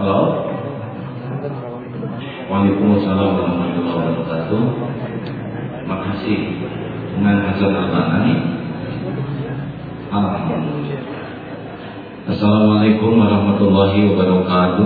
Halo. Waalaikumsalam warahmatullahi wabarakatuh. Makasih. Dengan Hasan Al-Banani. Alhamdulillah. Assalamualaikum warahmatullahi wabarakatuh.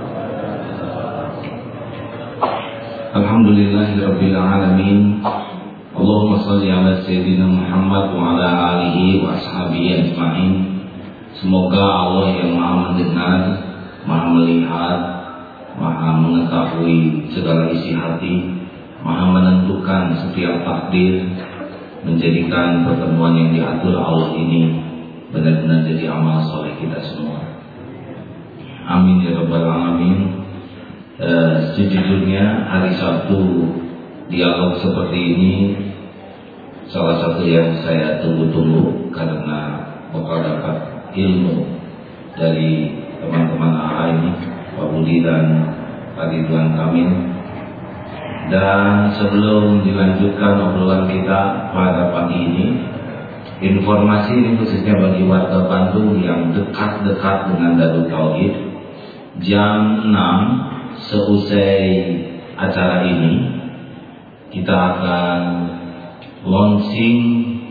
Alhamdulillahirabbil alamin. Allahumma shalli ala sayyidina Muhammad wa ala alihi wa ashabihi ajma'in. Semoga Allah yang Maha mendengar, Maha melihat, Maha mengetahui segala isi hati, Maha menentukan setiap takdir, menjadikan pertemuan yang diatur Allah ini benar-benar jadi amal soleh kita semua. Amin ya rabbal alamin. Sejujurnya hari Sabtu dialog seperti ini salah satu yang saya tunggu-tunggu, karena bakal dapat ilmu dari teman-teman AA ini, Pak Budi dan Pak Ridwan Kamil. Dan sebelum dilanjutkan obrolan kita pada pagi ini, informasi ini khususnya bagi warga Bandung yang dekat-dekat dengan Darut Tauhid, jam 6 seusai acara ini kita akan launching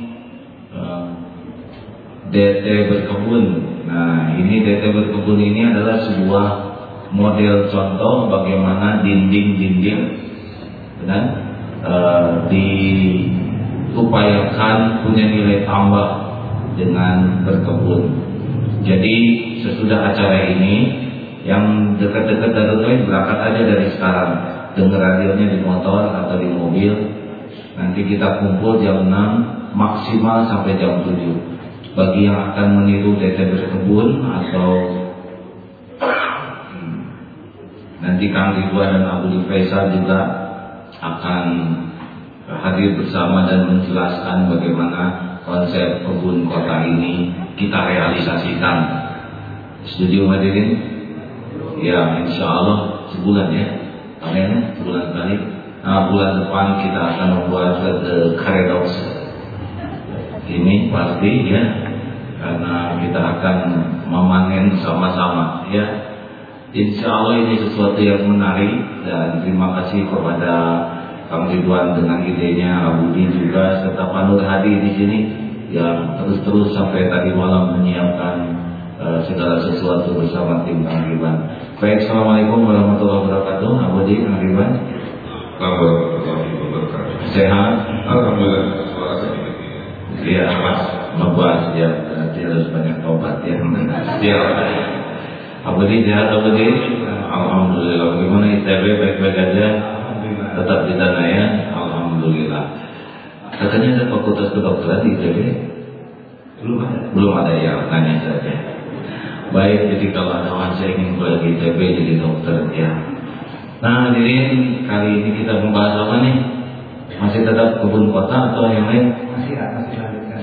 DT berkebun. Nah, ini DT berkebun ini adalah sebuah model contoh bagaimana dinding-dinding dan diupayakan punya nilai tambah dengan berkebun. Jadi sesudah acara ini, yang dekat-dekat Darut berangkat aja dari sekarang, dengar radionya di motor atau di mobil. Nanti kita kumpul jam 6 maksimal sampai jam 7. Bagi yang akan meniru DT berkebun atau nanti Kang Ridwan dan Abu Faisal juga akan hadir bersama dan menjelaskan bagaimana konsep kebun kota ini kita realisasikan. Setuju hadirin? Ya, insya Allah sebulan ya. Amin, sebulan sekali. Nah, bulan depan kita akan membuat Karedox. Ini pasti ya, karena kita akan memanen sama-sama ya. Insya Allah ini sesuatu yang menarik, dan terima kasih kepada Kang Ridwan dengan idenya, Abu Di juga, serta Pak Nur Hadi di sini yang terus-terus sampai tadi malam menyiapkan segala sesuatu bersama tim Kang Ridwan. Baik, assalamualaikum warahmatullahi wabarakatuh. Abu Di, Kang Ridwan. Warahmatullahi wabarakatuh. Sehat? Alhamdulillah, suara saya. Iya, Mas. Ngebahas ya, berarti harus banyak tobat ya. Siap. Abu Di, sehat Abu Di? Alhamdulillah. Bagaimana ITB, baik-baik aja? Tetap di sana ya? Alhamdulillah. Katanya ada fakultas kedokteran di ITB? Belum ada ya, nanya saja. Baik, jadi kalau ada orang saya ingin kuliah di ITB jadi dokter ya. Nah, hadirin, kali ini kita membahas apa nih? Masih tetap kebun kota atau yang lain? Masih lanjutkan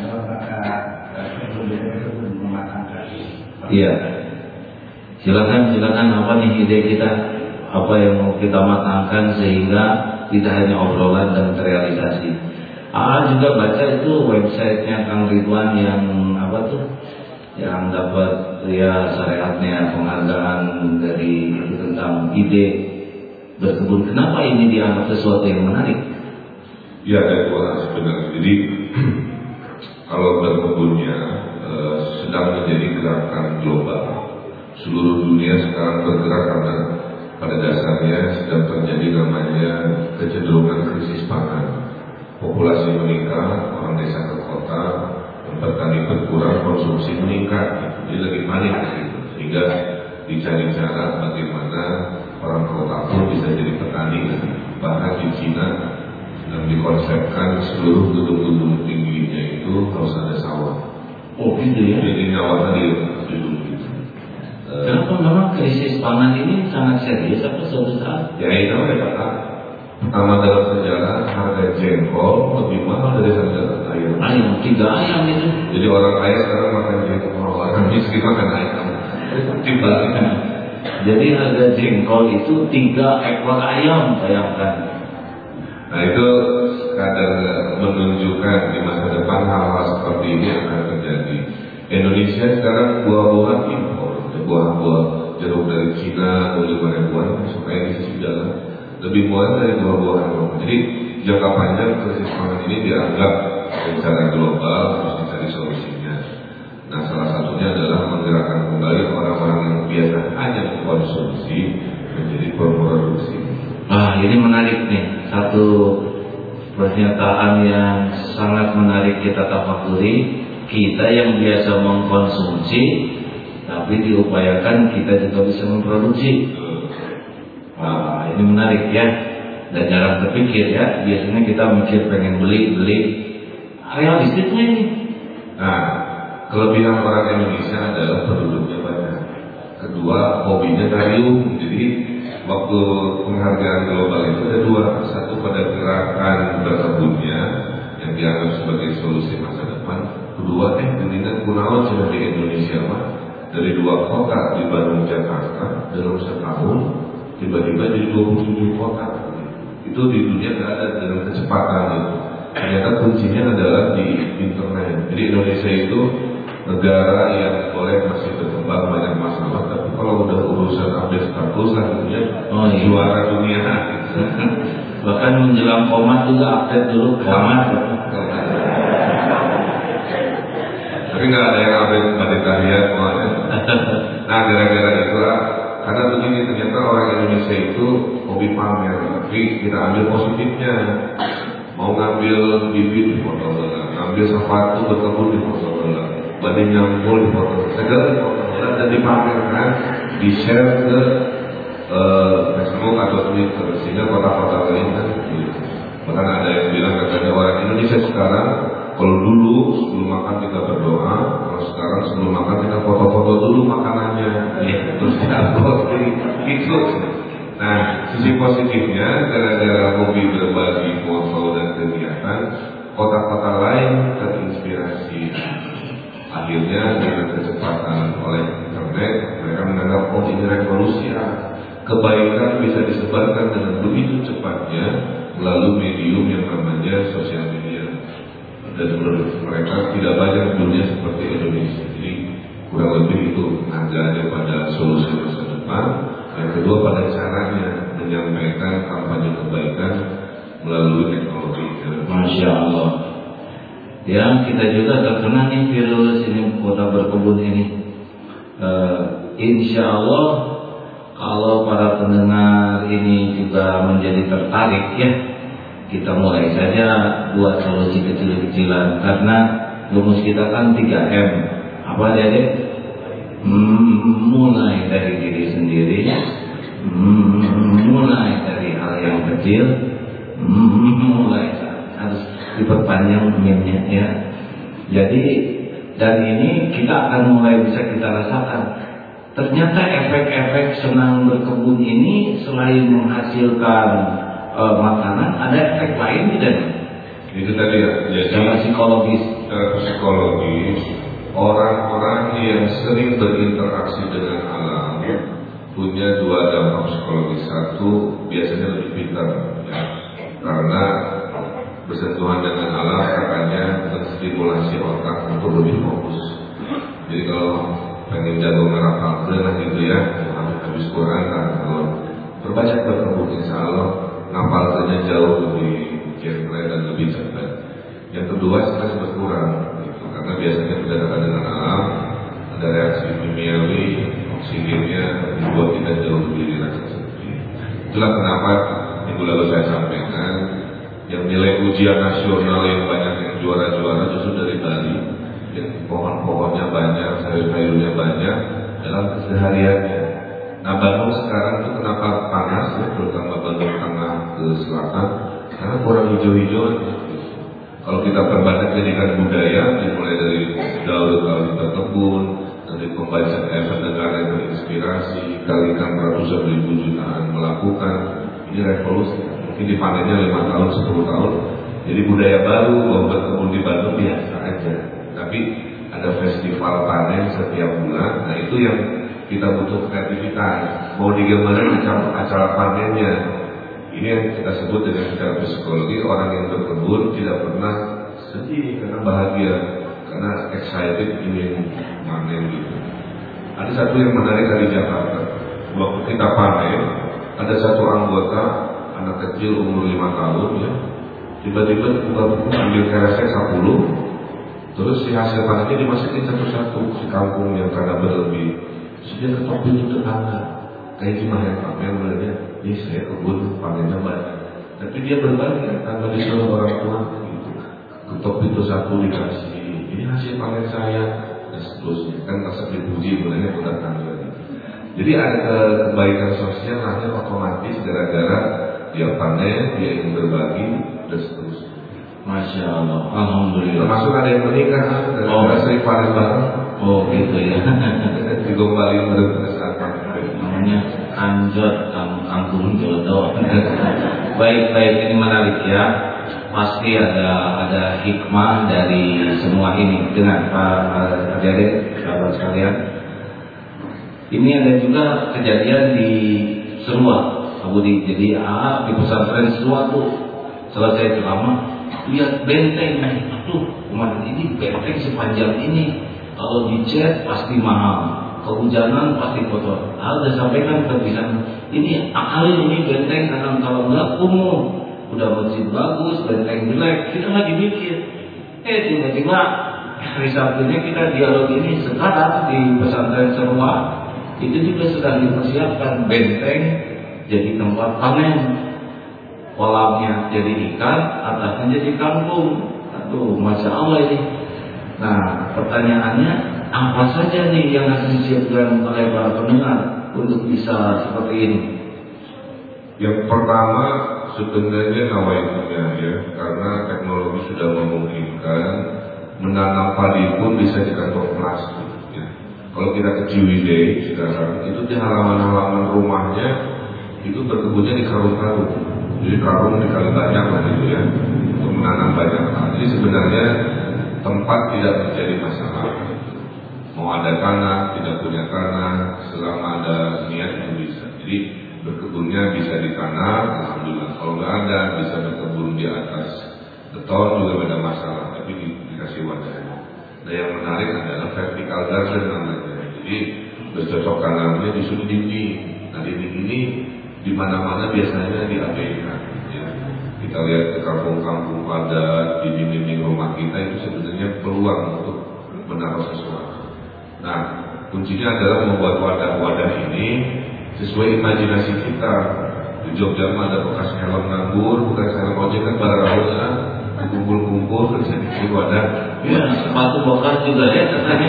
kebun mematangkan. Iya. Silakan apa nih ide kita? Apa yang mau kita matangkan sehingga tidak hanya obrolan dan terrealisasi. Juga baca itu websitenya Kang Ridwan yang apa tuh? Yang dapat ya syariatnya penghargaan dari tentang ide berkebun. Kenapa ini dianggap sesuatu yang menarik? Ya, ada dua sebenarnya. Jadi kalau berkebunnya sedang menjadi gerakan global. Seluruh dunia sekarang bergerak karena pada dasarnya sedang terjadi namanya kecenderungan krisis pangan. Populasi meningkat, orang desa ke kota, petani berkurang, konsumsi meningkat. Jadi lagi panik gitu. Sehingga dicari cara bagaimana orang kota pun bisa jadi petani. Bahkan di Cina sedang dikonsepkan seluruh gedung-gedung tingginya itu harus ada sawah. Oh gitu ya. Jadi nyawa tadi gedung gitu. Kenapa memang krisis pangan ini sangat serius apa suatu saat? Ya itu ada kata. Pertama dalam sejarah harga jengkol lebih mahal dari harga ayam. Ayam, 3 ayam itu. Jadi orang kaya sekarang makan jengkol, orang miskin makan ayam. Tiba-tiba. Jadi harga jengkol itu 3 ekor ayam, bayangkan. Nah itu kadang menunjukkan di masa depan hal-hal seperti ini akan terjadi. Indonesia sekarang buah-buahan impor, buah-buah jeruk dari Cina 25 ribuan supaya di jalan lebih murah dari buah-buahan lokal. Jadi jangka panjang krisis pangan ini dianggap secara global harus dicari solusinya. Nah, salah satunya adalah menggerakkan kembali orang-orang yang biasa hanya mengkonsumsi menjadi produksi. Ini menarik nih, satu pernyataan yang sangat menarik kita tafakuri. Kita yang biasa mengkonsumsi, tapi diupayakan kita juga bisa memproduksi. Ini menarik ya, dan jarang terpikir ya. Biasanya kita mikir pengen beli, realistisnya ini. Nah, kelebihan orang Indonesia adalah penduduknya banyak. Kedua, hobinya kayu. Jadi waktu penghargaan global itu ada dua. Satu pada gerakan berkebunnya yang dianggap sebagai solusi masa depan. Kedua, dengan kunaon sudah di Indonesia mah dari 2 kota di Bandung Jakarta dalam setahun tiba-tiba jadi 27 kota. Itu di dunia nggak ada dengan kecepatan itu. Ternyata kuncinya adalah di internet. Jadi Indonesia itu negara yang boleh masih berkembang banyak masalah, tapi kalau udah urusan update status lah gitu ya, juara dunia. Bahkan menjelang komat juga update dulu komat. Tapi nggak ada yang update pada kalian semuanya. Nah, gara-gara itu karena begini, ternyata orang Indonesia itu hobi pamer. Tapi kita ambil positifnya. Mau ngambil bibit di foto bola, ngambil sepatu berkebun di foto bola, banding nyambul di foto bola, segala di foto bola dan dipamerkan, di share ke Facebook atau Twitter, sehingga kota-kota lain kan. Bahkan ada yang bilang katanya orang Indonesia sekarang, kalau dulu sebelum makan kita berdoa, kalau sekarang sebelum makan kita foto-foto dulu makanannya, terus diupload gitu. Nah, sisi positifnya gara-gara hobi berbagi foto dan kegiatan, kota-kota lain terinspirasi. Akhirnya dengan kecepatan oleh internet, mereka menganggap ini revolusi. Kebaikan bisa disebarkan dengan begitu cepatnya melalui medium yang namanya sosial media. Dan menurut mereka tidak banyak dunia seperti Indonesia. Jadi kurang lebih itu agaknya pada solusi masa depan. Yang kedua pada caranya menyampaikan kampanye kebaikan melalui teknologi. Masya Allah. Ya, kita juga terkena nih virus ini, kota berkebun ini. Insya Allah kalau para pendengar ini juga menjadi tertarik ya, kita mulai saja buat solusi kecil-kecilan. Karena rumus kita kan 3M. Apa Dede? Mulai dari diri sendiri, mulai dari hal yang kecil, mulai harus diperpanjang meme-nya ya. Jadi dari ini kita akan mulai bisa kita rasakan. Ternyata efek-efek senang berkebun ini selain menghasilkan makanan, ada efek lain tidak? Itu tadi ya. Secara psikologis. Secara psikologis, orang-orang yang sering berinteraksi dengan alam punya 2 dampak psikologis. Satu, biasanya lebih pintar ya, karena bersentuhan dengan alam katanya menstimulasi otak untuk lebih fokus. Jadi kalau pengen jago ngerapal lah gitu ya, habis Quran kan, kalau berbanyak berkebun insya Allah ngapalnya jauh lebih gentle dan lebih cepat. Yang kedua, stres berkurang gitu, karena biasanya berdekatan dengan alam ada reaksi kimiawi, oksigennya membuat kita jauh lebih rileks. Itulah kenapa minggu lalu saya sampaikan yang nilai ujian nasional yang banyak yang juara-juara justru dari Bali, yang pohon-pohonnya banyak, sayur-sayurnya banyak dalam kesehariannya. Nah, Bandung sekarang itu kenapa panas ya, terutama Bandung Tengah ke selatan, karena kurang hijau-hijau. Kalau kita perbanding jadikan budaya, dimulai dari daur-daur berkebun, dari pembaca pendengar yang terinspirasi, kalikan ratusan ribu jutaan melakukan, ini revolusi. Mungkin dipanennya 5 tahun, 10 tahun, jadi budaya baru. Mau berkebun di Bandung biasa aja, tapi ada festival panen setiap bulan. Nah, itu yang kita butuh kreativitas. Mau digimana acara panennya. Ini yang kita sebut dengan secara psikologi, orang yang berkebun tidak pernah sedih karena bahagia, karena excited ingin panen gitu. Ada satu yang menarik dari Jakarta. Waktu kita panen, ada satu anggota anak kecil umur 5 tahun ya, tiba-tiba buka-buka ambil keresek 10, terus si hasil panennya dimasukin satu-satu si kampungnya karena berlebih. Terus dia ketok pintu tetangga, kayak gimana ya pamer mulanya, ini saya kebun panennya banyak. Tapi dia berbagi tanpa disuruh orang tua gitu. Ketok pintu satu dikasih, ini hasil panen saya dan seterusnya. Kan rasa dipuji mulanya udah tangga. Jadi ada kebaikan sosial hanya otomatis gara-gara dia panen, dia ingin berbagi dan seterusnya. Masya Allah, alhamdulillah. Termasuk ada yang menikah gara-gara sering panen bareng. Oh gitu ya. Digombalin pada saat panen. Namanya anjot kampung jodoh. Baik, ini menarik ya. Pasti ada hikmah dari semua ini. Dengan Pak adik-adik, sahabat sekalian. Ini ada juga kejadian di Serua, Abu Di. Jadi di pesantren Serua tuh selesai ceramah, lihat benteng. Aduh, kemarin ini benteng sepanjang ini. Kalau dicat pasti mahal. Kehujanan pasti kotor. Ada sampaikan ke sana. Ini akalin ini benteng karena kalau enggak kumuh. Udah masjid bagus, benteng jelek. Kita lagi mikir. Tiba-tiba hari Sabtunya kita dialog ini sekarang di pesantren Serua. Itu juga sudah dipersiapkan benteng jadi tempat panen. Kolamnya jadi ikan, atasnya jadi kampung. Aduh, Masya Allah ini. Nah, pertanyaannya, apa saja nih yang akan disiapkan oleh para pendengar untuk bisa seperti ini? Yang pertama sebenarnya nawaitunya ya, karena teknologi sudah memungkinkan menanam padi pun bisa di kantong plastik. Ya. Kalau kita ke Ciwidey sekarang itu di halaman-halaman rumahnya itu berkebunnya di karung-karung, jadi karung dikali banyak lah gitu ya, untuk menanam banyak hal. Jadi sebenarnya tempat tidak menjadi masalah. Mau ada tanah, tidak punya tanah, selama ada niat itu bisa. Jadi berkebunnya bisa ditanam, alhamdulillah. Kalau nggak ada, bisa berkebun di atas beton juga tidak ada masalah, tapi dikasih wadahnya. Nah yang menarik adalah vertical garden namanya. Jadi bercocok tanamnya di sudut dinding. Nah dinding ini di mana-mana biasanya diabaikan. Ya. Kita lihat ke kampung-kampung padat, di dinding-dinding rumah kita itu sebenarnya peluang untuk menaruh sesuatu. Nah, kuncinya adalah membuat wadah-wadah ini sesuai imajinasi kita. Di Jogja ada bekas helm nganggur, bekas helm ojek kan barang-barang dikumpul-kumpul terus jadi wadah. Ya, sepatu bekas juga ya katanya.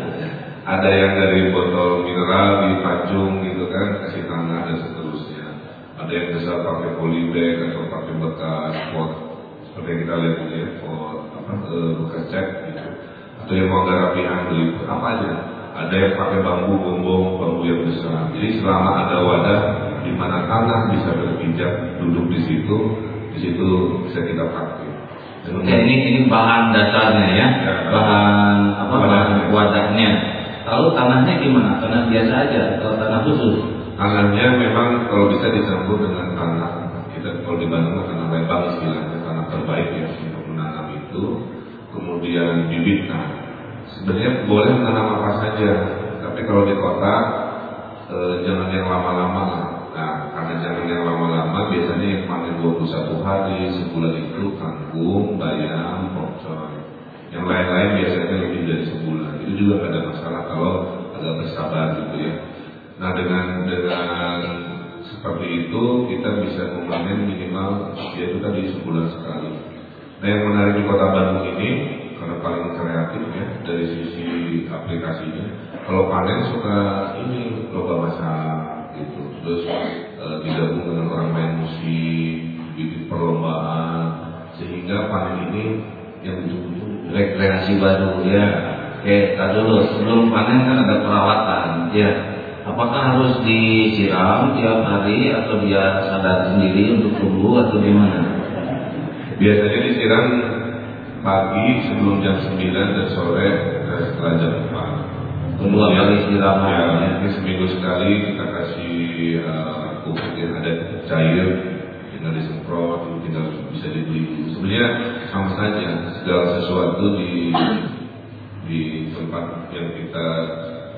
Ada yang dari botol mineral dipacung gitu kan, kasih tanah dan seterusnya. Ada yang besar pakai polybag atau pakai bekas pot, seperti yang kita lihat ini ya, pot bekas cat gitu. Atau yang mau garapian beli apa aja. Ada yang pakai bambu gombong, bambu yang besar. Jadi selama ada wadah di mana tanah bisa berpijak duduk di situ bisa kita pakai. Oke, ini bahan dasarnya ya, bahan apa? Wadahnya. Lalu tanahnya gimana? Tanah biasa aja atau tanah khusus? Tanahnya memang kalau bisa dicampur dengan tanah. Kita kalau di Bandung tanah lembang istilahnya, tanah terbaik ya untuk menanam itu. Kemudian bibit. Nah, sebenarnya boleh menanam apa saja, tapi kalau di kota jangan yang lama-lama lah. Nah, karena jangan yang lama-lama, biasanya yang panen 21 hari, sebulan itu kangkung, bayam, pokcoy. Yang lain-lain biasanya lebih dari sebulan. Itu juga tidak ada masalah kalau agak bersabar gitu ya. Nah, dengan seperti itu kita bisa memanen minimal yaitu tadi sebulan sekali. Nah, yang menarik di Kota Bandung ini karena paling kreatif ya dari sisi aplikasinya. Kalau panen suka ini lomba masak gitu, terus digabung dengan orang main musik, bikin perlombaan, sehingga panen ini yang betul-betul rekreasi baru ya. Oke, tadi dulu sebelum panen kan ada perawatan ya. Apakah harus disiram tiap hari atau dia sadar sendiri untuk tumbuh atau gimana? Biasanya disiram pagi sebelum jam 9 dan sore setelah jam 4. Kedua kali siraman ya. Ini seminggu sekali kita kasih pupuk yang ada cair, tinggal disemprot, tinggal bisa dibeli. Sebenarnya sama saja segala sesuatu di tempat yang kita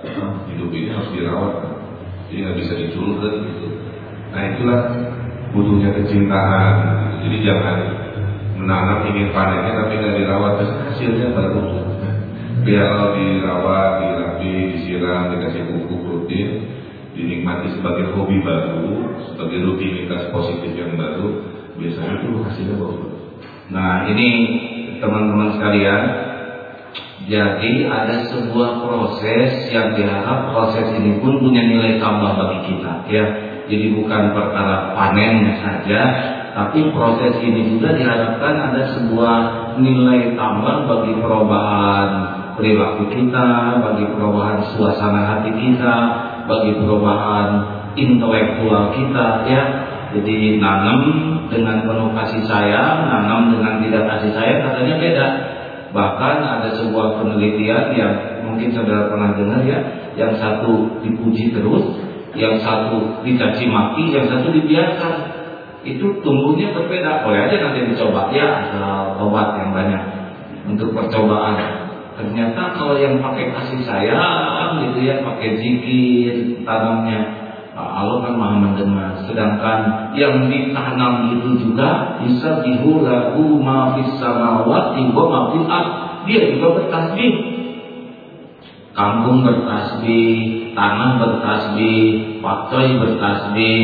hidup ini harus dirawat, jadi nggak bisa diculkan gitu. Nah itulah butuhnya kecintaan. Jadi jangan menanam ingin panennya tapi nggak dirawat, terus hasilnya baru. Biar dirawat, dirapi, disiram, dikasih pupuk rutin, dinikmati sebagai hobi baru, sebagai rutinitas positif yang baru, biasanya itu hasilnya bagus. Nah ini teman-teman sekalian, jadi ada sebuah proses yang diharap proses ini pun punya nilai tambah bagi kita, ya. Jadi bukan perkara panennya saja, tapi proses ini juga diharapkan ada sebuah nilai tambah bagi perubahan perilaku kita, bagi perubahan suasana hati kita, bagi perubahan intelektual kita, ya. Jadi nanam dengan penuh kasih sayang, nanam dengan tidak kasih sayang katanya beda. Bahkan ada sebuah penelitian yang mungkin saudara pernah dengar, ya, yang satu dipuji terus, yang satu dicaci maki, yang satu dibiarkan. Itu tumbuhnya berbeda. Boleh aja nanti dicoba, ya, asal obat yang banyak untuk percobaan. Ternyata kalau yang pakai kasih sayang gitu, ya, pakai zikir tanamnya, Allah kan maha mendengar. Sedangkan yang ditanam itu juga bisa dihulahu ma fis samawati wa ma fil ardh, dia juga bertasbih. Kampung bertasbih, tanah bertasbih, pakcoy bertasbih,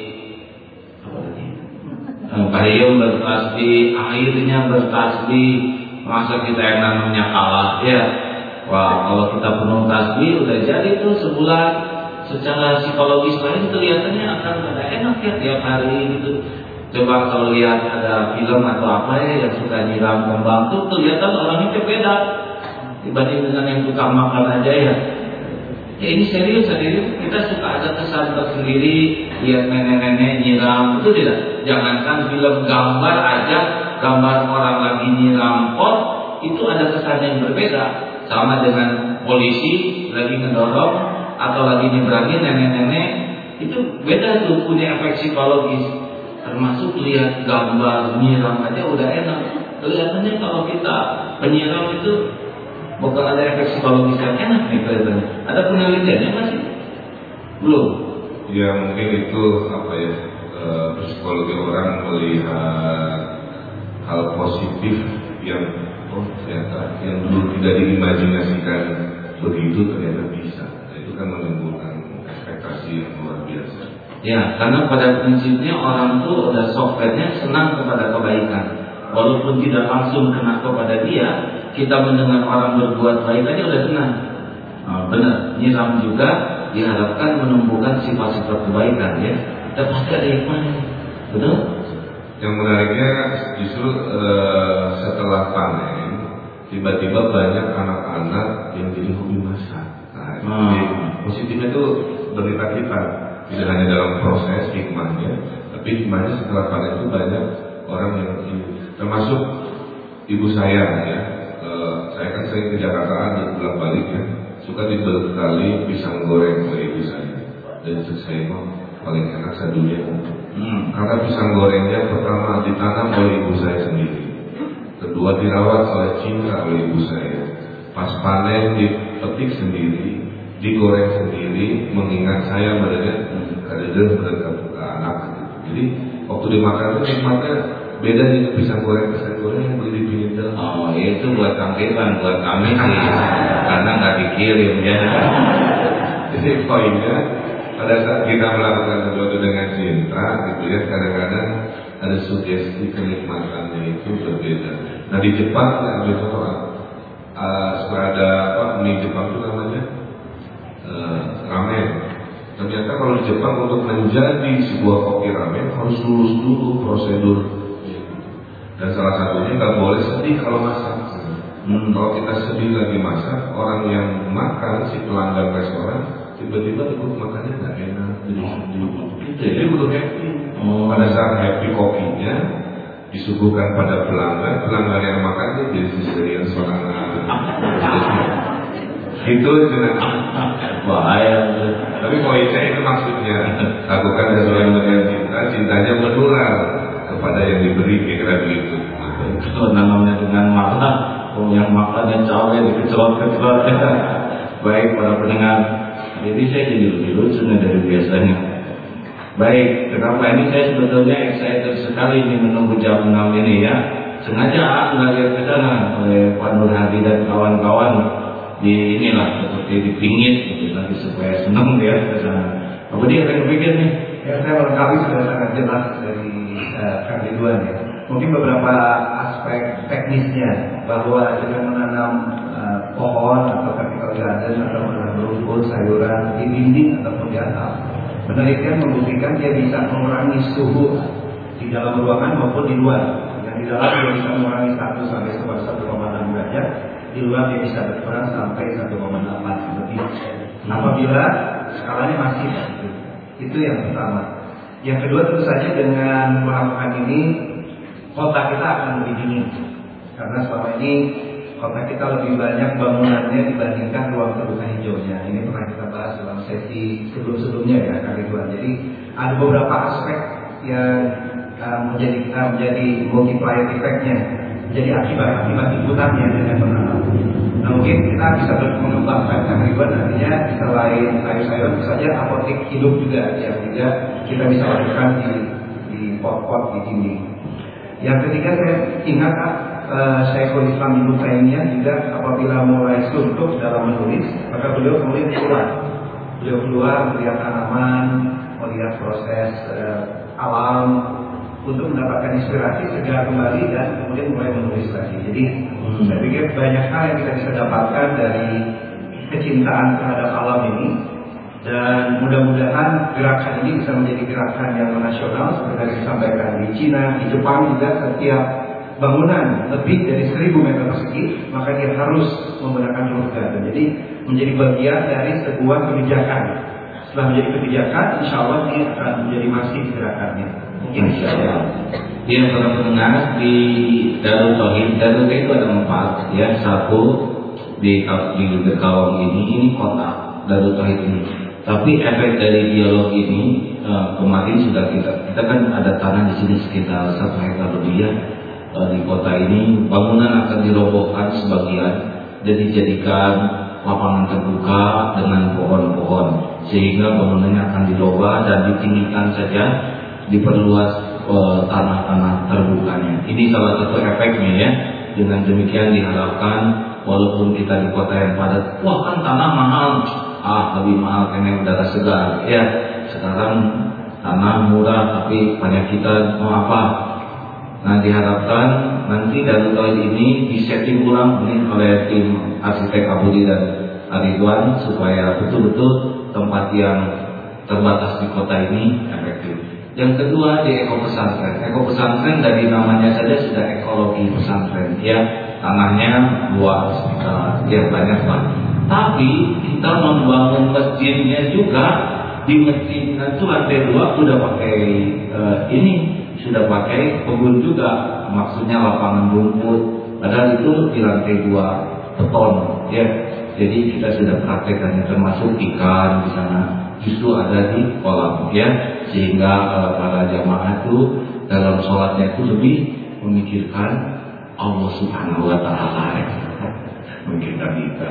bayam bertasbih, airnya bertasbih. Masa kita yang nanamnya kalah, ya? Wah, kalau kita penuh tasbih udah jadi tuh sebulan. Secara psikologis lain kelihatannya akan ada enak, ya, tiap hari gitu. Coba kalau lihat ada film atau apa, ya, yang suka nyiram kembang tuh kelihatan orangnya beda dibanding dengan yang tukang makan aja, ya. Ya ini serius. Kita suka ada kesan tersendiri lihat nenek-nenek nyiram, itu tidak. Jangankan film, gambar aja, gambar orang lagi nyiram pot, itu ada kesan yang berbeda. Sama dengan polisi lagi ngedorong atau lagi nyebrangin nenek-nenek, itu beda tuh, punya efek psikologis. Termasuk lihat gambar nyiram aja udah enak. Kelihatannya kalau kita penyiram itu bakal ada efek psikologis yang enak nih kelihatannya. Ada penelitiannya masih? Belum? Ya mungkin itu apa ya, psikologi orang melihat hal positif yang ternyata yang dulu tidak diimajinasikan begitu ternyata bisa. Itu kan menimbulkan ekspektasi yang luar biasa. Ya, karena pada prinsipnya orang tuh udah softwarenya senang kepada kebaikan. Walaupun tidak langsung kena kepada dia, kita mendengar orang berbuat baik aja udah senang. Benar, nyiram juga diharapkan menumbuhkan sifat-sifat kebaikan, ya. Kita pasti ada hikmahnya, betul? Yang menariknya justru setelah panen, tiba-tiba banyak anak-anak yang jadi hobi masak. Nah, positifnya itu berlipat-lipat, tidak hanya dalam proses hikmahnya, tapi hikmahnya setelah panen itu banyak orang yang termasuk ibu saya, ya. Saya kan sering ke Jakarta di bolak-balik, ya, suka dibekali pisang goreng oleh ibu saya. Dan itu saya mah paling enak sedunia. Karena pisang gorengnya pertama ditanam oleh ibu saya sendiri, kedua dirawat oleh cinta oleh ibu saya, pas panen dipetik sendiri, digoreng sendiri, mengingat saya mereka mereka anak. Jadi waktu dimakan itu nikmatnya beda dengan pisang goreng yang beli di pinggir jalan. Oh, itu buat tampilan, buat kami sih, karena nggak dikirim, ya. Jadi poinnya pada saat kita melakukan sesuatu dengan cinta, gitu ya, kadang-kadang ada sugesti kenikmatannya itu berbeda. Nah di Jepang ada suka ada mie Jepang itu namanya ramen. Ternyata kalau di Jepang untuk menjadi sebuah kopi ramen harus lulus dulu prosedur. Dan salah satunya nggak boleh sedih kalau masak. Kalau kita sedih lagi masak, orang yang makan si pelanggan restoran tiba-tiba ikut makannya nggak enak, jadi sedih. Jadi butuh happy. Pada saat happy kopinya disuguhkan pada pelanggan yang makan itu jadi sendirian seorang. Itu bahaya. Tapi poinnya itu maksudnya lakukan sesuatu dengan cinta, cintanya menular kepada yang diberi, kira-kira begitu. Kalau namanya dengan makan, yang makannya cawe dikecelot-kecelot, Baik para pendengar, jadi saya jadi lebih lucu dari biasanya. Baik, kenapa ini saya sebetulnya excited sekali ini menunggu jam 6 ini ya. Sengaja nggak lihat ke sana oleh Pak Nur Hadi dan kawan-kawan di inilah seperti di pinggir gitu nanti supaya senang dia ke sana. Apa dia akan pikir nih? Ya, saya melengkapi sudah sangat jelas dari Kang Ridwan ya. Mungkin beberapa aspek teknisnya bahwa dengan menanam pohon atau vertical garden atau menanam rumput, sayuran di dinding ataupun di atap, penelitian membuktikan dia bisa mengurangi suhu di dalam ruangan maupun di luar. Yang di dalam dia bisa mengurangi 1 sampai 1,6 derajat, di luar dia bisa berkurang sampai 1,8 lebih. Apabila skalanya masih itu yang pertama. Yang kedua tentu saja dengan melakukan ini kota kita akan lebih dingin karena selama ini kota kita lebih banyak bangunannya dibandingkan ruang terbuka hijaunya. Ini pernah kita bahas dalam sesi sebelum-sebelumnya ya Kang Ridwan. Jadi ada beberapa aspek yang menjadi multiplier effect-nya, menjadi akibat ikutannya dengan menanam. Nah mungkin kita bisa mengembangkan Kang Ridwan nantinya selain sayur-sayuran bisa saja apotek hidup juga yang juga kita bisa lakukan di pot-pot di dinding. Yang ketiga saya ingat Syekhul Islam Ibnu Taimiyah juga apabila mulai suntuk dalam menulis, maka beliau kemudian keluar melihat tanaman, melihat proses alam untuk mendapatkan inspirasi, segera kembali dan kemudian mulai menulis lagi. Jadi saya pikir banyak hal yang kita bisa dapatkan dari kecintaan terhadap alam ini, dan mudah-mudahan gerakan ini bisa menjadi gerakan yang nasional seperti yang disampaikan di Cina, di Jepang juga setiap bangunan lebih dari 1000 meter persegi maka dia harus menggunakan roof garden. Jadi menjadi bagian dari sebuah kebijakan. Setelah menjadi kebijakan, insya Allah ini akan menjadi masif gerakannya. Mungkin insya Allah. Dia para pendengar di Darul Tauhid. Darul Tauhid itu ada 4 ya. Satu di Bekawang ini kota Darul Tauhid ini. Tapi efek dari dialog ini kemarin sudah kita kan ada tanah di sini sekitar 1 hektar lebih ya. Di kota ini bangunan akan dirobohkan sebagian dan dijadikan lapangan terbuka dengan pohon-pohon sehingga bangunannya akan dirubah dan ditinggikan saja, diperluas tanah-tanah terbukanya. Ini salah satu efeknya ya. Dengan demikian diharapkan walaupun kita di kota yang padat, wah kan tanah mahal, lebih mahal karena udara segar ya. Sekarang tanah murah tapi banyak kita mau apa. Nah diharapkan nanti Darul Tauhid ini disetting ulang oleh tim arsitek Abudi dan Ridwan supaya betul-betul tempat yang terbatas di kota ini efektif. Yang kedua di eko pesantren. Eko pesantren dari namanya saja sudah ekologi pesantren ya. Tanahnya luas, ya banyak Pak. Tapi kita membangun masjidnya juga. Di masjidnya itu lantai 2 sudah pakai sudah pakai kebun juga, maksudnya lapangan rumput. Padahal itu di lantai 2 beton, ya. Jadi kita sudah praktekkan, termasuk ikan di sana justru ada di kolam, ya. Sehingga para jamaah itu dalam sholatnya itu lebih memikirkan Allah Subhanahu Wa Taala, memikirkan kita.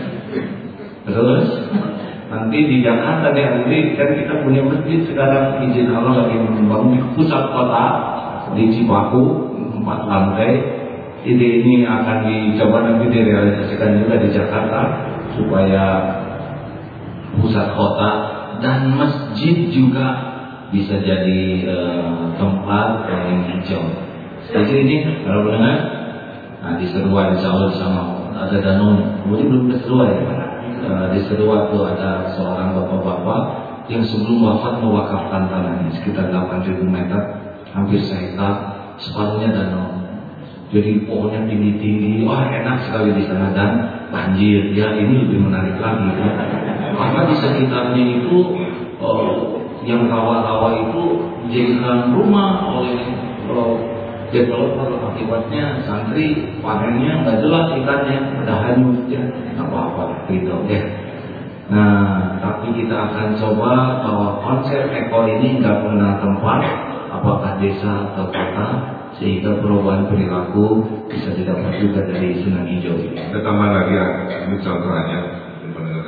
Terus nanti di Jakarta nanti kan kita punya masjid sekarang izin Allah lagi membangun di pusat kota di Cipaku 4 lantai. Ide ini akan dicoba nanti direalisasikan juga di Jakarta supaya pusat kota dan masjid juga bisa jadi tempat yang hijau. Jadi ini kalau benar, nah di Seruan insya Allah sama ada danau. Kemudian belum ke Seruan ya Pak. Di Seruan itu ada seorang bapak-bapak yang sebelum wafat mewakafkan tanahnya sekitar 8.000 meter, hampir sehektar, separuhnya danau. Jadi pohonnya tinggi-tinggi, enak sekali di sana dan banjir. Ya ini lebih menarik lagi ya. Karena di sekitarnya itu yang rawa-rawa itu dijadikan rumah oleh developer. Akibatnya santri panennya nggak jelas ikannya, ada hanyut ya, apa-apa gitu ya. Nah, tapi kita akan coba bahwa konsep ekol ini nggak mengenal tempat, apakah desa atau kota, sehingga perubahan perilaku bisa didapat juga dari Sunan Hijau ini. Kita tambah lagi ya, ini contohnya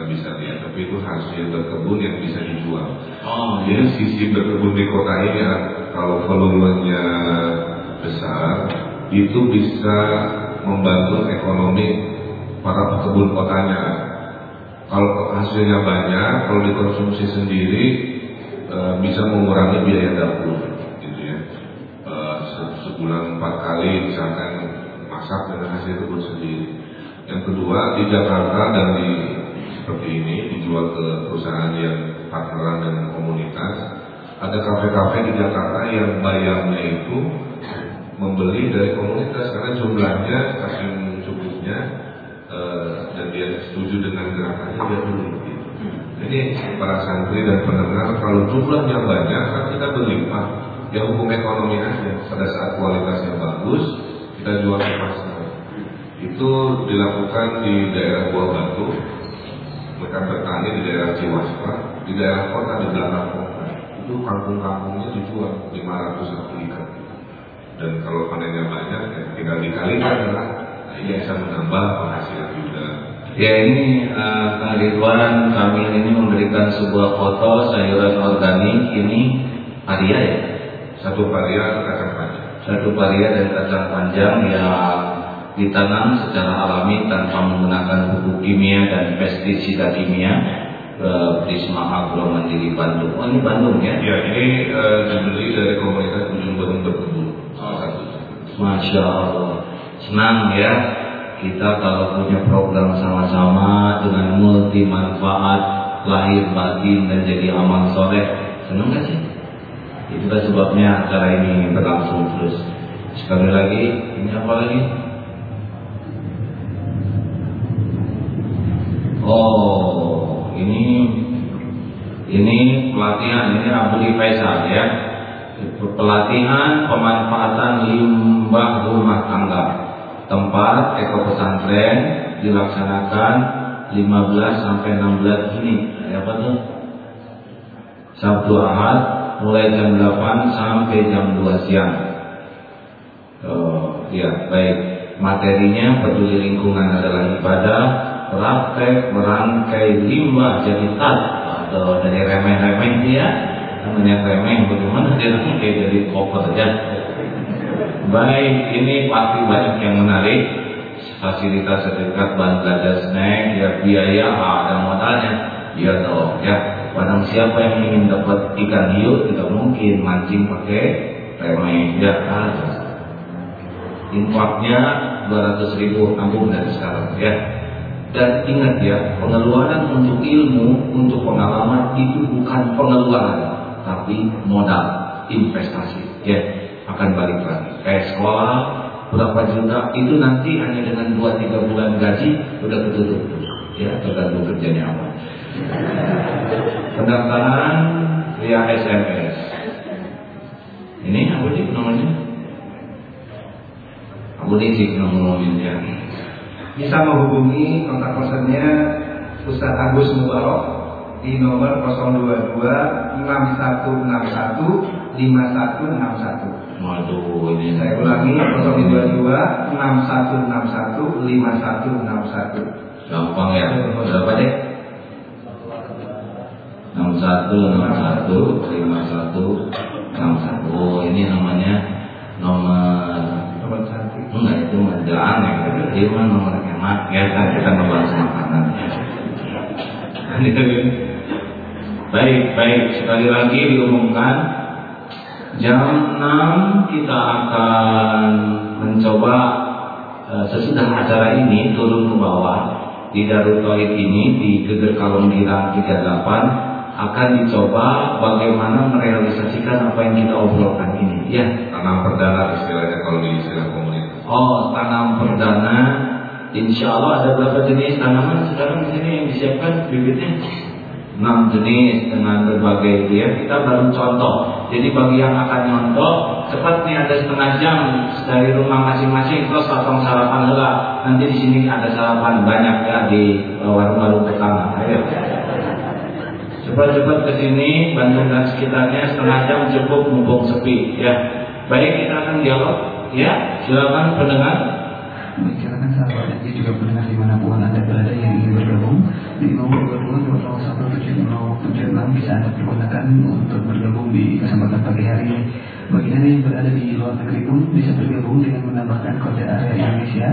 kita bisa lihat, tapi itu hasil berkebun yang bisa dijual. Iya. Jadi sisi berkebun di kota ini kalau volumenya besar, itu bisa membantu ekonomi para pekebun kotanya. Kalau hasilnya banyak, kalau dikonsumsi sendiri bisa mengurangi biaya dapur, gitu ya. Sebulan 4 kali misalkan masak dengan hasil kebun sendiri. Yang kedua, di Jakarta dan seperti ini dijual ke perusahaan yang partneran dengan komunitas. Ada kafe-kafe di Jakarta yang bayarnya itu membeli dari komunitas karena jumlahnya saking cukupnya dan dia setuju dengan gerakannya dia beli. Jadi para santri dan pendengar, kalau jumlahnya banyak kan kita berlimpah, ya hukum ekonomi aja. Pada saat kualitasnya bagus kita jual ke pasar. Itu dilakukan di daerah Buah Batu, mereka bertani di daerah Ciwaspa, di daerah kota, di belakang kota. Itu kampung-kampungnya dijual 500 satu ikat. Dan kalau panennya banyak, ya tinggal dikalikan lah. Nah, ini bisa menambah penghasilan juga. Ya, ini Kang Ridwan Kamil ini memberikan sebuah foto sayuran organik. Ini paria ya? Satu paria kacang panjang. Satu paria dan kacang panjang yang ditanam secara alami tanpa menggunakan pupuk kimia dan pestisida kimia. Prisma Agro Mandiri Bandung. Oh, ini Bandung ya? Ya, ini dibeli dari komunitas Ujung Berung Berkebun. Masya Allah. Senang ya kita kalau punya program sama-sama dengan multi manfaat, lahir batin dan jadi amal soleh. Senang gak sih? Itulah sebabnya acara ini berlangsung terus. Sekali lagi, ini apa lagi? Oh, ini pelatihan, ini Abdul Faisal ya. Pelatihan pemanfaatan limbah rumah tangga. Tempat Eko Pesantren dilaksanakan 15 sampai 16 Juni. Apa tuh? Sabtu Ahad mulai jam 8 sampai jam 2 siang. Ya, baik. Materinya peduli lingkungan adalah ibadah, praktek merangkai limbah jadi tat atau dari remeh-remeh dia. Namanya remeh, bagaimana dia kayak jadi koper ya. Baik, ini pasti banyak yang menarik. Fasilitas sertifikat bahan belajar snack, ya biaya ada modalnya. Ya toh, ya. Padahal siapa yang ingin dapat ikan hiu tidak mungkin mancing pakai remeh ya. Infaknya 200.000 ampun dari sekarang ya. Dan ingat ya, pengeluaran untuk ilmu, untuk pengalaman itu bukan pengeluaran, tapi modal, investasi ya. Akan balik lagi. Kayak sekolah berapa juta itu nanti hanya dengan 2-3 bulan gaji udah ketutup ya, tergantung kerjanya apa. Pendaftaran via SMS. Ini apa sih namanya? Aku nih nomornya. Bisa menghubungi kontak personnya Ustadz Agus Mubarok di nomor 022 6161 5161. Waduh, ini Saya ulangi 022 6161 5161. gampang ya. Berapa deh? 6161 5161. Oh, ini namanya nomor cantik. enggak, itu majalah aneh. Itu mah nomor enak ya, kan kita ngebahas makanan. Baik, sekali lagi diumumkan jam 6 kita akan mencoba sesudah acara ini turun ke bawah di Darut Tauhid ini di Geger Kalong Girang 38 akan dicoba bagaimana merealisasikan apa yang kita obrolkan ini ya. Tanam perdana istilahnya kalau di istilah komunitas. Oh, tanam perdana. Insya Allah ada berapa jenis tanaman sekarang di sini yang disiapkan bibitnya? 6 jenis dengan berbagai dia. Kita baru contoh. Jadi bagi yang akan nyontoh, cepat nih, ada setengah jam dari rumah masing-masing terus potong sarapan lah. Nanti di sini ada sarapan banyak ya di warung-warung tetangga. Ayo. Cepat-cepat ke sini, Bandung dan sekitarnya setengah jam cukup mumpung sepi ya. Baik, kita akan dialog ya. Silakan pendengar. Silakan sahabat, dia juga pendengar dimanapun Anda berada yang ingin bergabung di 0222017076 bisa Anda pergunakan untuk bergabung di kesempatan pagi hari ini. Bagi Anda yang berada di luar negeri pun bisa bergabung dengan menambahkan kode area Indonesia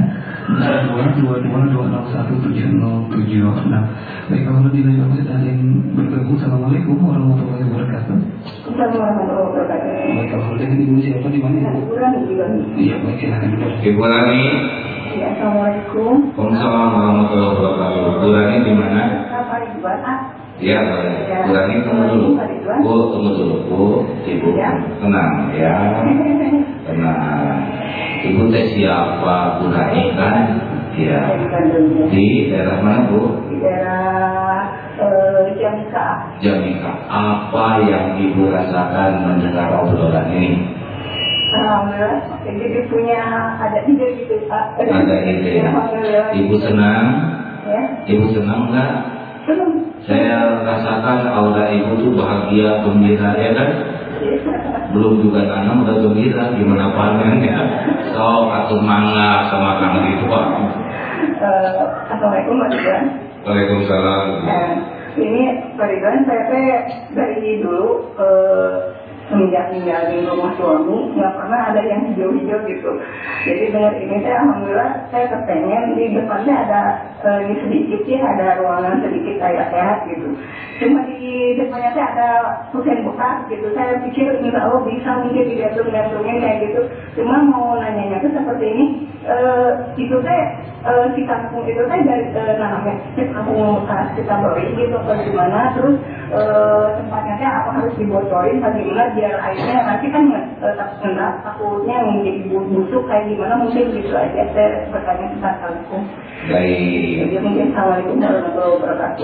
0222201076. Baik, kalau di lain waktu ada yang bergabung. Assalamualaikum warahmatullahi wabarakatuh. Assalamualaikum warahmatullahi wabarakatuh. Baik, kalau dengan ibu siapa di mana? Iya, baik, silakan. Ibu Rani. Ya, assalamualaikum. Waalaikumsalam warahmatullahi wabarakatuh. Ibu Rani di mana? Pak Ridwan. Iya, Bu Rani tunggu dulu. Bu, tunggu dulu. Bu, Ibu tenang ya. Tenang. Ibu teh siapa? Bu Rani kan? Iya. Di daerah mana, Bu? Di daerah Jamika. Jamika. Apa yang Ibu rasakan mendengar obrolan ini? Alhamdulillah. Jadi punya ada ide gitu, Pak. Ada ide. Ibu senang? Ya. Ibu senang nggak? Senang. Saya rasakan aura ibu tuh bahagia, gembira ya kan? Belum juga tanam udah gembira, gimana panen ya? Sok atau mangga sama Kang Ridwan. Assalamualaikum Pak Ridwan. Waalaikumsalam. Ini Pak Ridwan, saya dari dulu semenjak tinggalin rumah suami nggak pernah ada yang hijau-hijau gitu. Jadi dengan ini saya alhamdulillah saya kepengen di depannya ada ini sedikit sih, ada ruangan sedikit kayak sehat gitu. Cuma di depannya saya ada kusen bekas gitu. Saya pikir insya Allah bisa mungkin digantung-gantungin kayak gitu. Cuma mau nanyanya tuh seperti ini, itu saya si kampung itu saya dari namanya si kampung bekas kita beli gitu atau gimana, terus tempatnya saya apa harus dibocorin bagaimana biar airnya nanti kan ngendap, takutnya menjadi busuk kayak gimana, mungkin gitu aja saya bertanya tentang kampung. Baik. Jadi mungkin assalamualaikum warahmatullahi wabarakatuh.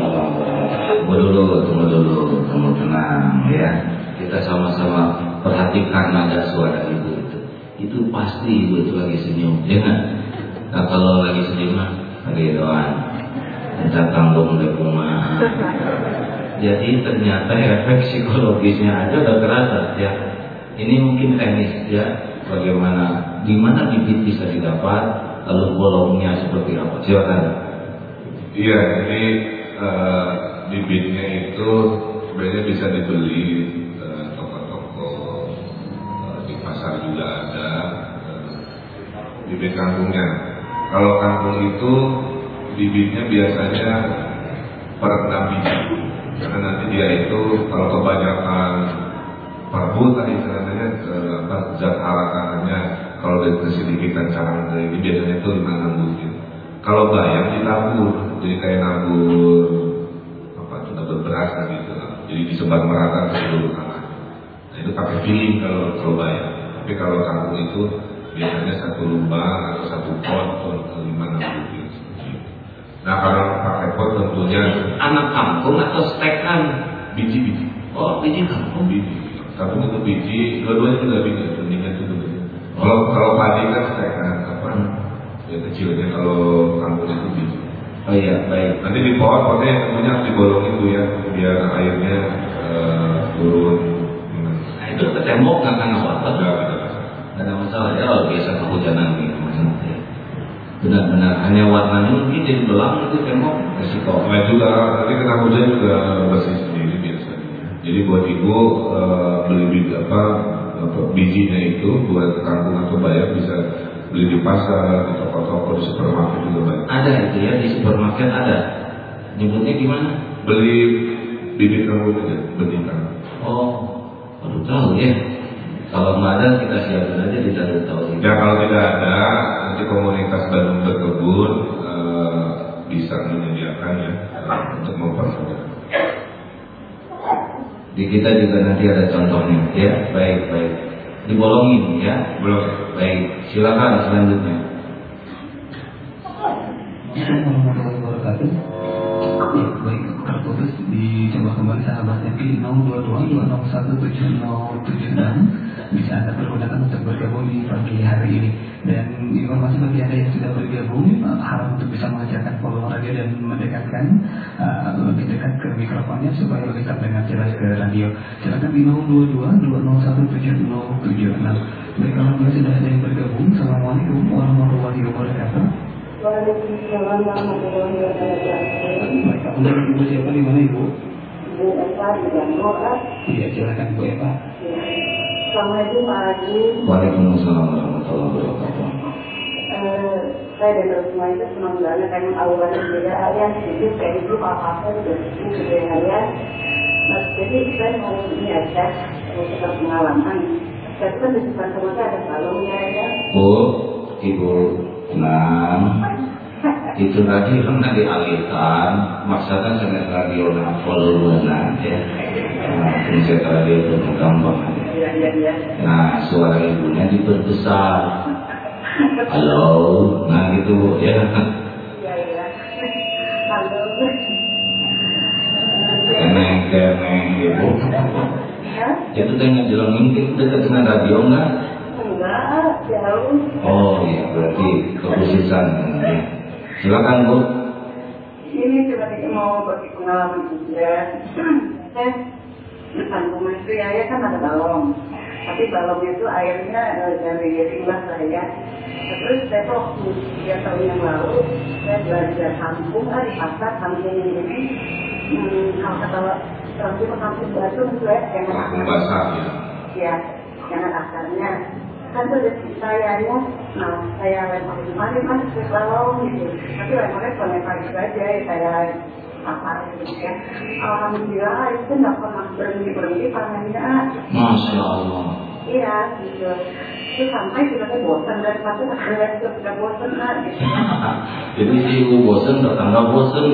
Tunggu dulu, tenang ya. Kita sama-sama perhatikan nada suara ibu itu. Itu pasti ibu itu lagi senyum, jangan. Nah, kalau lagi senyum mah lagi doan. Kita tanggung deh rumah. Jadi ternyata efek psikologisnya aja udah kerasa ya. Ini mungkin teknis ya, bagaimana, di mana bibit bisa didapat, lalu bolongnya seperti apa. Silakan. Iya, jadi bibitnya itu sebenarnya bisa dibeli toko-toko, di pasar juga ada bibit kangkungnya. Kalau kangkung itu bibitnya biasanya per 6 biji. Karena nanti dia itu kalau kebanyakan perbut tadi istilahnya zat harakannya kalau dari kesedikatan carang ini biasanya itu 5-6 biji. Kalau bayam ditabur, jadi kayak nabur nabur beras gitu, jadi disebar merata ke seluruh tanah. Nah itu pakai feeling kalau bayam. Tapi kalau kangkung itu biasanya 1 lubang atau 1 pot untuk 5-6 biji. Nah kalau pakai pot tentunya anak kampung atau stekan? Biji-biji. Oh, biji kampung. Biji. Kampung itu biji, dua-duanya juga biji. Mendingan itu biji. Kalau padi kan stekan ya kecilnya, kalau kangkung itu biji. Oh iya, baik. Nanti di potnya tentunya harus dibolongin tuh ya, biar airnya turun. Nah itu ke tembok nggak kan apa-apa? Nggak ada masalah ya, kalau biasa kehujanan gitu maksudnya. Benar-benar hanya warnanya mungkin jadi belang itu tembok resiko. Nah juga nanti kena hujan juga bersih sendiri biasanya. Jadi buat ibu beli bijinya itu buat kangkung atau bayam bisa beli di pasar, di toko-toko, di supermarket juga banyak. Ada itu ya, di supermarket ada. Nyebutnya gimana? Beli bibit kangkung aja, benih kangkung. Oh, baru tahu ya. Kalau nggak ada kita siapin aja, kita udah tahu. Ya kalau tidak ada, nanti komunitas Bandung Berkebun bisa menyediakan ya untuk mempermudah. Di kita juga nanti ada contohnya, ya. Baik. Dibolongin ya. Belum. Baik, silakan selanjutnya. Assalamualaikum warahmatullahi wabarakatuh. Ya, baik, terputus dicoba kembali sahabatnya di 0222017076. Bisa Anda pergunakan untuk bergabung di pagi hari ini. Dan informasi bagi Anda yang sudah bergabung, harap untuk bisa mengejarkan volume radio dan mendekatkan lebih dekat ke mikrofonnya supaya lebih terdengar jelas ke radio. Silakan di 0222017076. Baik, kalau sudah ada yang bergabung, Assalamualaikum warahmatullahi wabarakatuh. Waalaikumsalam warahmatullahi wabarakatuh. Untuk Ibu siapa di mana Ibu? Ibu Eva di Bangor. Iya, silakan Ibu Eva. Assalamualaikum Pak Haji. Waalaikumsalam warahmatullahi wabarakatuh. Saya dengar semua itu senang banget karena awalnya beda harian itu kayak itu apa-apa sudah beda harian. Jadi saya mau ini aja mau tukar pengalaman. Saya kan di depan rumah saya ada balonnya ya. Bu, Ibu tenang. Itu tadi kan dialihkan, maksudnya sangat radio volume ya. Fungsi radio itu gampang. Iya. Nah, suara ibunya diperbesar. Halo, nah gitu Bu ya. Iya. Halo. Keneng Ibu. Itu tanya jelang mungkin dekat dengan radio enggak? Enggak, jauh. Oh iya, berarti kekhususan. Silakan Bu. Ini tiba-tiba mau bagi pengalaman juga. Saya depan rumah itu ya kan ada balong. Tapi balongnya itu airnya dari limbah saya. Terus saya tuh 3 tahun yang lalu saya belajar kampung di pasar kampung ini. Kalau kata orang itu kampung batu saya yang basah ya. Ya, yang akarnya. Kan itu ada sayanya, nah saya lempar di mana mas ke balong gitu. Tapi lemparnya cuma lempar itu aja ya saya lapar gitu ya. Alhamdulillah itu nggak pernah berhenti panennya. Masya Allah. Iya gitu. Terus sampai kita tuh bosan dari pasar terlihat sudah bosan gitu. Jadi si ibu bosan, tetangga bosan.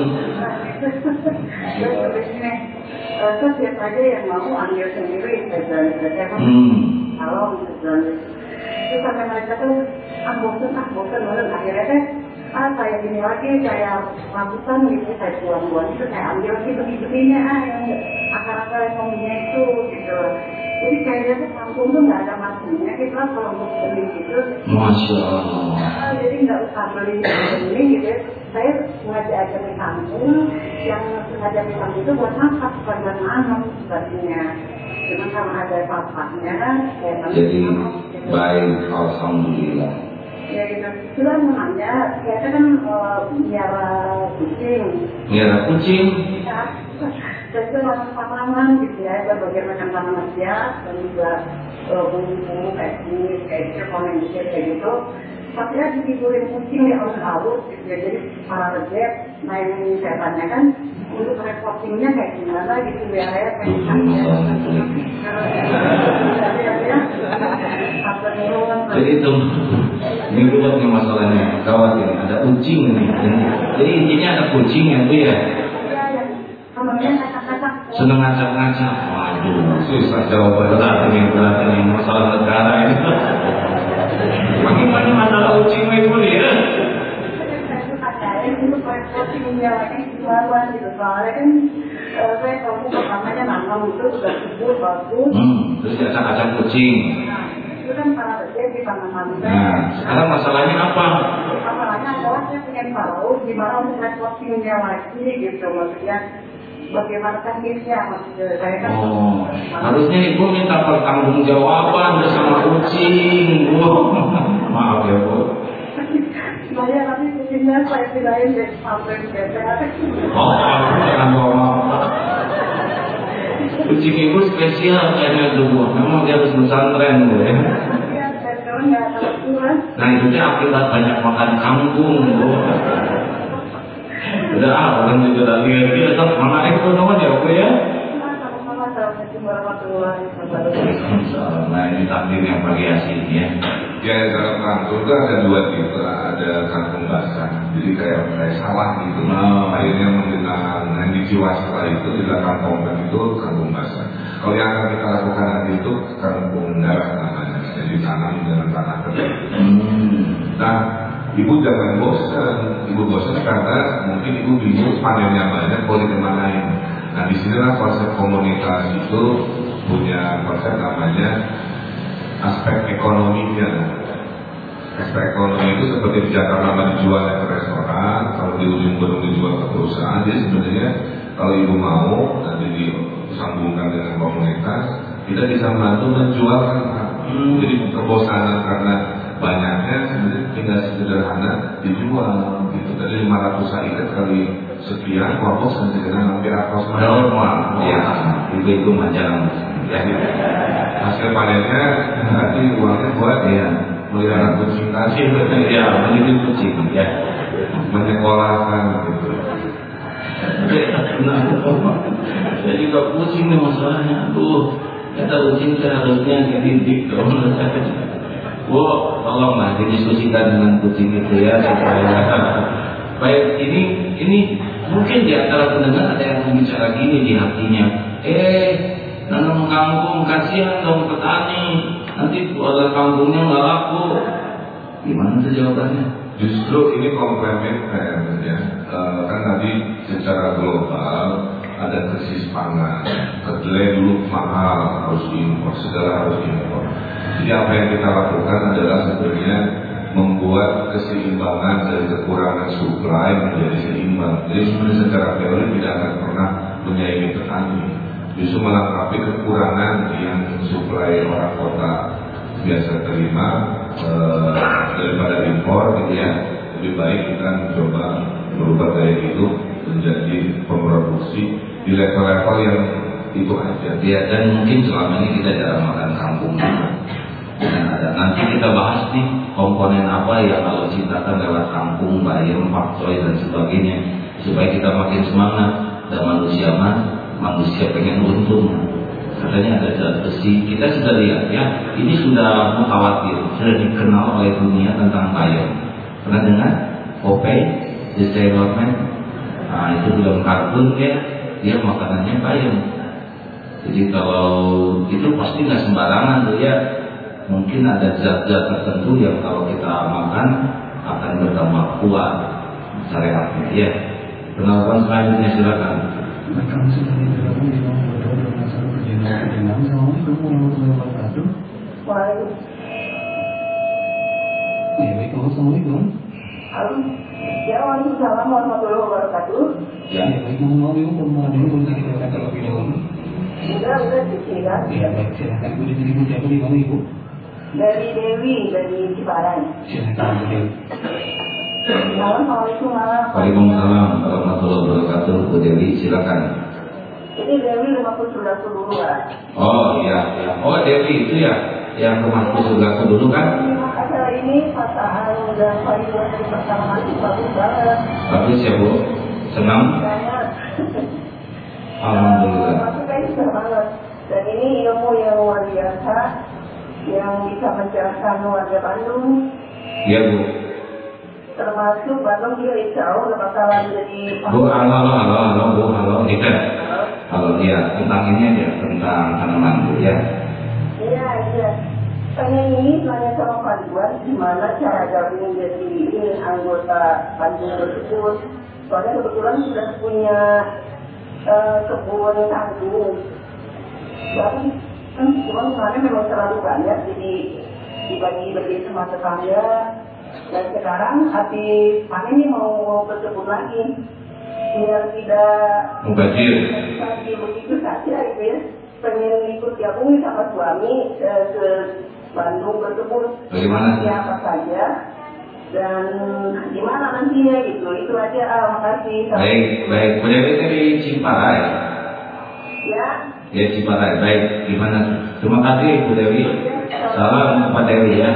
Terus terusnya, terus siapa aja yang mau ambil sendiri saya kalau misalnya terus sampai mereka tuh bosan banget akhirnya saya ini lagi saya lakukan gitu saya buang itu saya ambil lagi begininya yang akar-akar ekonominya itu gitu. Jadi kayaknya tuh kampung tuh nggak ada masanya gitu lah kalau untuk beli gitu. Masya Allah. Jadi nggak usah beli ini gitu. Saya sengaja aja di kampung, yang sengaja di kampung itu buat masak bukan buat nanam sebenarnya. Cuma karena ada papanya, jadi baik, alhamdulillah. Ya gitu. Sudah menanya, saya kan miara kucing. Miara kucing? Ya. Jadi tanaman gitu ya, berbagai macam tanaman hias dan juga bumbu kayak ini, kayak gitu, komentar kayak gitu. Tapi ya ditidurin kucing di halus gitu ya, jadi para rejek. Nah yang saya tanyakan untuk reportingnya kayak gimana gitu ya, kayak jadi itu ini buatnya masalahnya gawat ini, ada kucing nih. Jadi intinya ada kucing ya Bu ya. Seneng ngacak-ngacak. Waduh, susah jawaban berat ini masalah negara ini. Bagaimana masalah kucing itu ya? Untuk reportingnya lagi kemaruan gitu, soalnya kan saya tahu pertamanya nanam itu sudah subur bagus. Terus acak-acak kucing. Nah, itu kan para rejek di tanaman. Nah, sekarang masalahnya apa? Masalahnya adalah saya pengen tahu gimana untuk reportingnya lagi gitu, maksudnya bagaimana teknisnya maksudnya saya kan. Harusnya Ibu minta pertanggungjawaban bersama kucing. Maaf ya Bu. Saya nanti kucingnya saya pindahin dari sampai ke Jangan bawa. Kucing Ibu spesial kayaknya dulu. Memang dia harus pesantren Bu ya. Iya, saya tahu nggak tahu kan. Nah itu dia akibat banyak makan kangkung Bu. Udah orang juga udah lihat dia kan mana itu namanya ya Bu ya. Sama-sama, assalamualaikum warahmatullahi wabarakatuh. Nah ini takdir yang variasi ya. Ya kalau kangkung itu ada 2 tipe, ada kangkung basah, jadi kayak sawah gitu. Airnya menggenang, yang di Jiwasra itu di belakang komplek itu kangkung basah. Kalau yang akan kita lakukan nanti itu kangkung darah namanya, jadi tanam dengan tanah kering. Nah, Ibu jangan bosan, Ibu bosan karena mungkin Ibu bingung panennya banyak, boleh kemanain. Nah disinilah konsep komunitas itu punya konsep namanya aspek ekonominya. Aspek ekonomi itu seperti di Jakarta dijual ke restoran, kalau di ujung gunung dijual ke perusahaan. Jadi sebenarnya kalau Ibu mau nanti disambungkan dengan komunitas, kita bisa membantu menjualkan. Jadi kebosanan karena banyaknya sebenarnya tinggal sederhana dijual gitu. Tadi 500 ikat kali sekian kelompok sederhana hampir atas normal ya, itu macam ya. Hasil panennya nanti uangnya buat ya melihara kucing tadi ya, mendidik kucing ya, menyekolahkan gitu. Saya juga pusing nih masalahnya. Aduh, kata kucing saya harusnya dididik dong. Tolonglah didiskusikan dengan kucing itu ya supaya baik. Ini mungkin di antara pendengar ada yang bicara gini di hatinya. Nanam kangkung kasihan dong petani, nanti warga kampungnya nggak laku. Gimana tuh jawabannya? Justru ini komplementer ya. Kan tadi secara global ada krisis pangan, kedelai dulu mahal, harus diimpor, segala harus diimpor. Jadi apa yang kita lakukan adalah sebenarnya membuat keseimbangan dari kekurangan supply menjadi seimbang. Jadi sebenarnya secara teori tidak akan pernah menyaingi petani, justru melengkapi kekurangan yang supply orang kota biasa terima daripada impor gitu ya. Lebih baik kita mencoba merubah gaya hidup menjadi pemroduksi di level-level yang itu aja. Ya, dan mungkin selama ini kita jarang makan kangkung. Nanti kita bahas nih komponen apa yang kalau ciptakan lewat kangkung, bayam, pakcoy dan sebagainya, supaya kita makin semangat. Dan manusia pengen untung. Katanya ada zat besi. Kita sudah lihat ya, ini sudah mutawatir, sudah dikenal oleh dunia tentang bayam. Pernah dengar? Popeye, the Sailor Man. Nah, itu film kartun ya, dia makanannya bayam. Jadi kalau itu pasti nggak sembarangan tuh ya. Mungkin ada zat-zat tertentu yang kalau kita makan akan bertambah kuat syariatnya ya. Penelpon selanjutnya silakan. Kami sudah bergabung di nomor 2 dalam masalah perjalanan. Assalamualaikum warahmatullahi wabarakatuh. Assalamualaikum. Ya, waalaikumsalam warahmatullahi wabarakatuh. Ya, baik, mohon maaf ibu, permohonan ini boleh didengarkan terlebih dahulu. Udah disilakan. Ya baik, silakan ibu. Dari ibu siapa, di mana ibu? Dari Dewi, dari Ciparai. Silakan Bu Dewi. Assalamualaikum Waalaikumsalam warahmatullahi wabarakatuh. Bu Dewi silakan. Ini Dewi rumahku sudah dulu ya. Oh iya, ya. Oh Dewi itu ya, yang rumahku sudah dulu kan? Acara ini pasangan dan pariwisata dari pertama kali bagus banget. Bagus ya Bu, senang. Alhamdulillah. Maksudnya susah banget. Dan ini ilmu yang luar biasa, yang bisa mencerahkan warga Bandung. Iya Bu. Termasuk Bandung juga insya Allah nggak bakalan jadi. Bu, halo Bu, halo. Iya. Halo, iya. Tentang ini aja, tentang tanaman Bu ya. Iya. Pengen ini tanya sama Pak Ridwan, gimana cara gabung jadi ini anggota Bandung tersebut. Soalnya kebetulan sudah punya kebun tanggung. Tapi kan cuma kemarin memang terlalu banyak, jadi dibagi-bagi sama tetangga. Dan sekarang habis panen ini mau berkebun lagi, biar tidak Mubazir. begitu saja gitu ya. Pengen ikut gabung sama suami ke Bandung berkebun. Bagaimana? Ya apa saja dan gimana nantinya gitu. Itu aja. Makasih. Baik. Bu Dewi dari Ciparai. Ya. Ya Ciparai. Baik. Gimana? Terima kasih Bu Dewi. Salam kepada Dewi ya.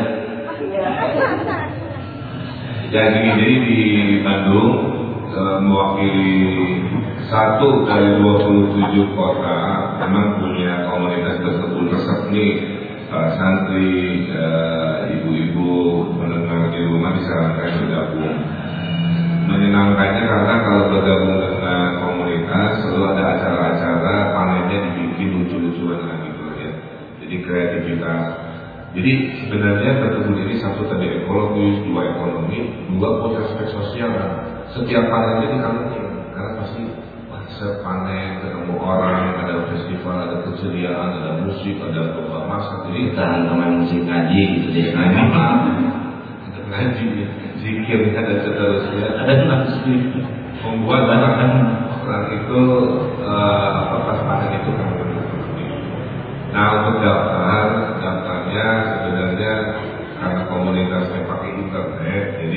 Jadi di Bandung mewakili 1 dari 27 kota memang punya komunitas berkebun resmi. Santri, ibu-ibu mendengar di rumah disarankan bergabung. Menyenangkannya karena kalau bergabung dengan komunitas selalu ada acara-acara panennya dibikin lucu-lucuan lagi gitu ya. Jadi kreativitas. Jadi sebenarnya berkebun ini 1 tadi ekologis, 2 ekonomi, 2 punya aspek sosial. Setiap panennya dikangenin karena pasti sepanen ketemu orang, ada festival, ada keceriaan, ada musik, ada lomba masak. Jadi Tahan sama musik ngaji gitu deh. ada ngaji, zikir, ada seterusnya. Ada nafsu. Membuat orang itu pas panen itu kan berkebun. Nah untuk daftarnya sebenarnya karena komunitas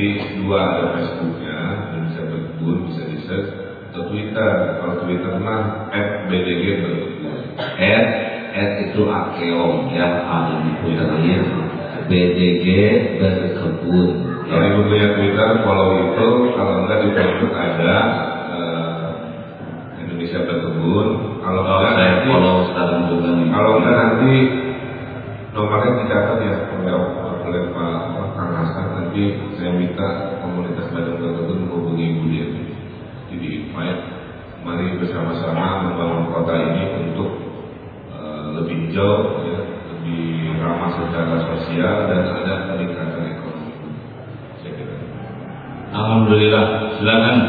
dua, ada Facebooknya Indonesia Berkebun, bisa di search, atau Twitter. Kalau Twitter mah @BDG Berkebun. Itu akeom ya, ini punya BDG Berkebun. Kalau ibu punya Twitter, follow itu. Kalau enggak di Facebook ada Indonesia Berkebun. Kalau enggak saya nanti follow sekarang juga nih. Kalau enggak nanti nomornya dicatat ya oleh Pak Kang Hasan. Nanti saya minta komunitas Bandung Berkebun menghubungi Ibu Dia. Jadi mari bersama-sama membangun kota ini untuk lebih hijau, ya, lebih ramah secara sosial dan ada peningkatan ekonomi. Saya kira. Alhamdulillah, silakan.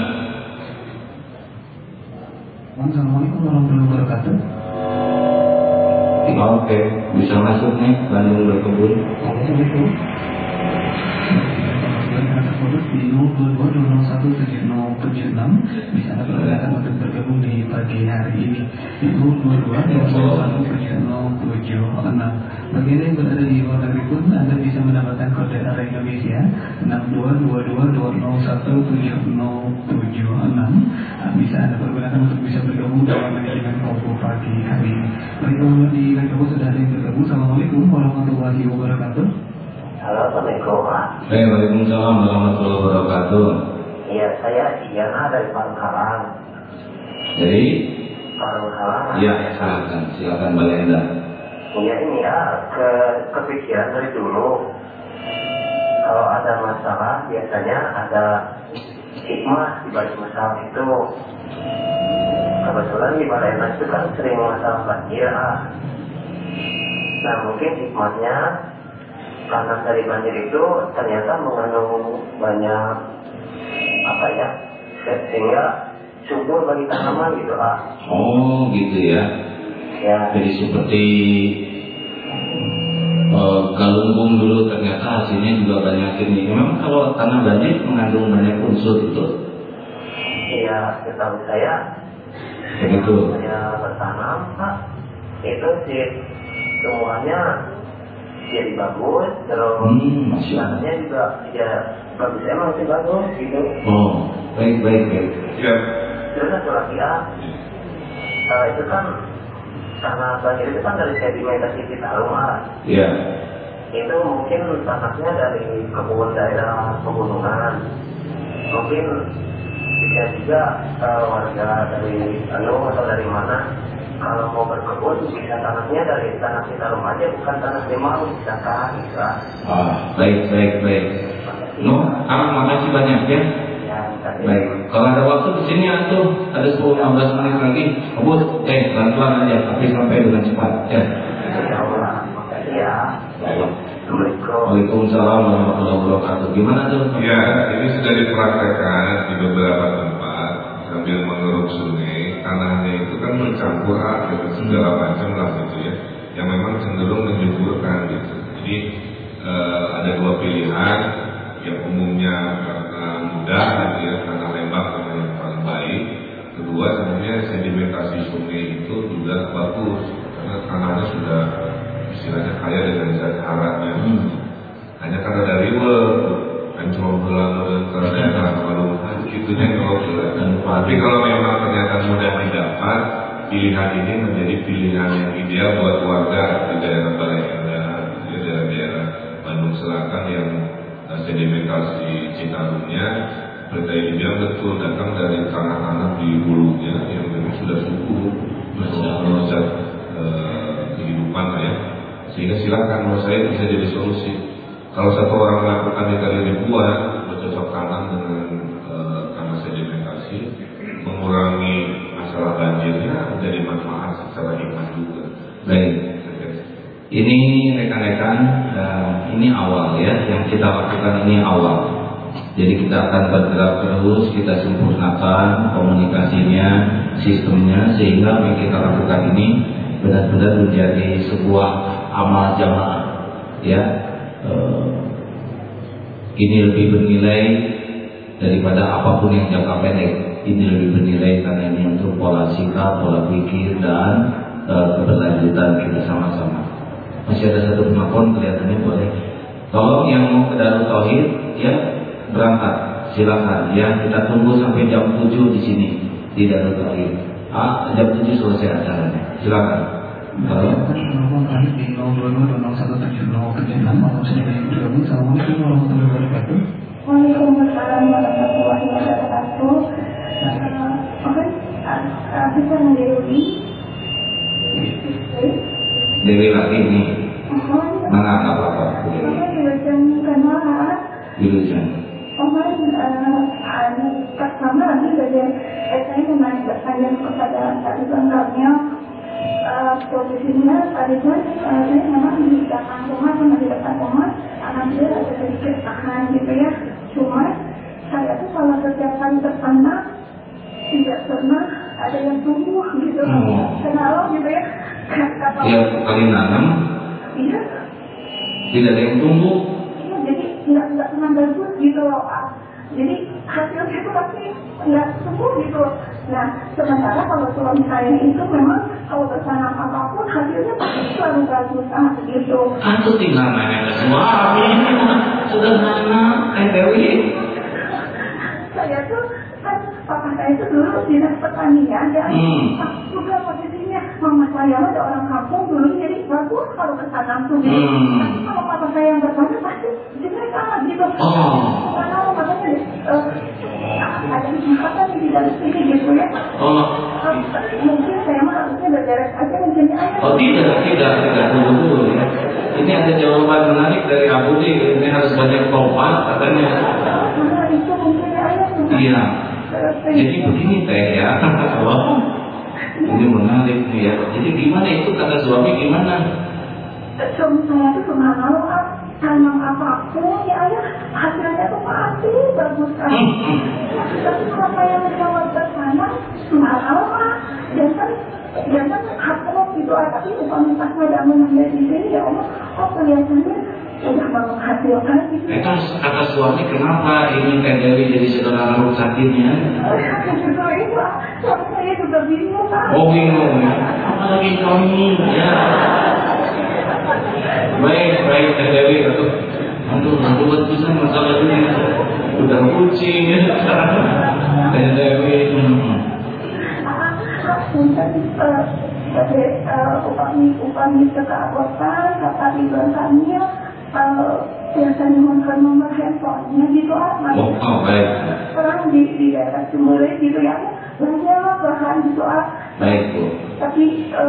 Assalamualaikum warahmatullahi wabarakatuh. Oke, bisa masuk nih Bandung Berkebun. Assalamualaikum. Di 0222017076 bisa Anda persilakan untuk bergabung di pagi hari ini di 0222017076. Bagi Anda yang berada di luar negeri pun Anda bisa mendapatkan kode area Indonesia 6222207076. Bisa Anda pergunakan untuk bisa bergabung dalam manajemen Kompo pagi hari ini. Baik, teman-teman di Kompo sudah ada yang bergabung. Assalamualaikum warahmatullahi wabarakatuh. Halo, Assalamualaikum Pak. Waalaikumsalam warahmatullahi wabarakatuh. Iya, saya Iyana dari Parunghalang. Jadi, Parunghalang. iya, silakan Mbak Lenda. Iya, ini ya, kepikiran dari dulu. Kalau ada masalah, biasanya ada hikmah di balik masalah itu. Kebetulan di Balena itu kan sering masalah banjir. Nah, mungkin hikmahnya karena dari banjir itu ternyata mengandung banyak sehingga subur bagi tanaman gitu Pak. Oh gitu ya. Ya. Jadi seperti galunggung dulu ternyata hasilnya juga banyak ini. Memang kalau tanah banjir mengandung banyak unsur itu. Iya, setahu saya. Begitu. Saya bertanam Pak, itu sih semuanya jadi bagus, terus tanahnya juga ya bagus, emang sih bagus gitu. Oh, baik. Ya. Terus satu lagi itu kan tanah banjir itu kan dari sedimentasi Citarum. Iya. Itu mungkin tanahnya dari kebun daerah pegunungan. Mungkin bisa juga warga dari atau dari mana kalau mau berkebun bisa tanahnya dari tanah Citarum aja, bukan tanah Limau, misalkan gitu. Baik. No, makasih banyak ya. Baik, kalau ada waktu di sini ada 10-15 menit lagi. Abut, pelan-pelan aja, tapi sampai dengan cepat ya. Makasih ya. Waalaikumsalam warahmatullahi wabarakatuh. Gimana tuh? Ya, ini sudah dipraktekkan di beberapa tempat sambil mengeruk sungai. Tanahnya itu kan bercampur air segala macam lah gitu ya, yang memang cenderung menyuburkan gitu. Jadi ada dua pilihan. Yang umumnya karena mudah gitu ya, tanah lembab yang paling baik. Kedua sebenarnya sedimentasi sungai itu juga bagus karena tanahnya sudah istilahnya kaya dengan zat haratnya. Hanya karena dari ancol belang dan daerah Balungan gitunya kalau tapi kalau memang ternyata mudah didapat, pilihan ini menjadi pilihan yang ideal buat warga di daerah Balenda, di daerah Bandung Selatan yang sedimentasi Citarumnya seperti dibilang betul datang dari tanah-tanah di hulunya yang memang sudah subur, melesat kehidupan ya. Sehingga silakan menurut saya bisa jadi solusi. Kalau satu orang melakukan yang tadi dibuat bercocok tanam dengan tanah sedimentasi, mengurangi masalah banjirnya, menjadi manfaat secara hikmah juga. Baik. Ini rekan-rekan, ini awal ya, yang kita lakukan ini awal. Jadi kita akan bergerak terus, kita sempurnakan komunikasinya, sistemnya, sehingga yang kita lakukan ini benar-benar menjadi sebuah amal jamaah. Ya, ini lebih bernilai daripada apapun yang jangka pendek. Ini lebih bernilai karena ini untuk pola sikap, pola pikir, dan keberlanjutan kita sama-sama. Masih ada satu penelpon, kelihatannya boleh. Tolong yang mau ke Darut Tauhid, ya berangkat. Silakan ya, kita tunggu sampai jam 7 di sini di Darul Tauhid. Jam 7 selesai acaranya. Silakan. Halo. Di 0220170 Assalamualaikum warahmatullahi wabarakatuh. Waalaikumsalam warahmatullahi wabarakatuh. Bisa Dewi. Dewi lagi ini. Mana apa-apa? Wilujeng kenal. Wilujeng. Pertama lagi saja saya menanyakan kepada tadi bangkanya posisinya tadi kan saya memang di belakang rumah sama di depan rumah anak saya ada sedikit tahan gitu ya. Cuma saya tuh kalau setiap kali terkena tidak pernah ada yang tumbuh gitu. Kenapa gitu ya? Tiap kali nanam. Iya. Tidak ada yang tumbuh. Iya, jadi nggak pernah bagus gitu loh. Jadi hasilnya itu pasti nggak tumbuh gitu. Nah, sementara kalau suami saya itu memang kalau bertanam apapun hasilnya pasti selalu bagus gitu. Aku tinggal nanya ke suami, sederhana, Dewi. Saya tuh kan papa saya itu dulu dinas pertanian dan juga posisinya mama saya ada orang kampung dulu jadi bagus kalau bertanam tuh. Tapi kalau papa saya yang bertanam pasti jelek amat gitu. Karena makanya ada kesempatan di dalam sini gitu ya. Mungkin saya mah harusnya berderek aja mencari ayam. Tidak dulu ya. Ini ada jawaban menarik dari Abu Di. Ini harus banyak tobat katanya. Karena itu mungkin ayam. Iya. Jadi begini teh ya. Ini menarik nih ya. Jadi gimana itu kata suami gimana? Suami saya itu cuma kalau tanam apapun ya ayah hasilnya tuh pasti bagus kan. Tapi kalau saya mencoba bertanam mahal dan kan hafal gitu tapi bukan pas ada mengambil di sini ya Allah kelihatannya udah mau menghasilkan gitu. Itu kata suami kenapa ini Teh Dewi jadi saudara rumah sakitnya? Suami saya juga bingung Pak. Oh bingung ya. Apalagi kami ya. Baik Teh Dewi Aduh buat bisa masalah ini udah kucing ya. Teh Dewi upami kekeabotan kata ibaratnya biasanya menggunakan nomor handphonenya gitu baik. Sekarang di daerah Cimulai gitu ya banyak bahan gitu baik Bu. Tapi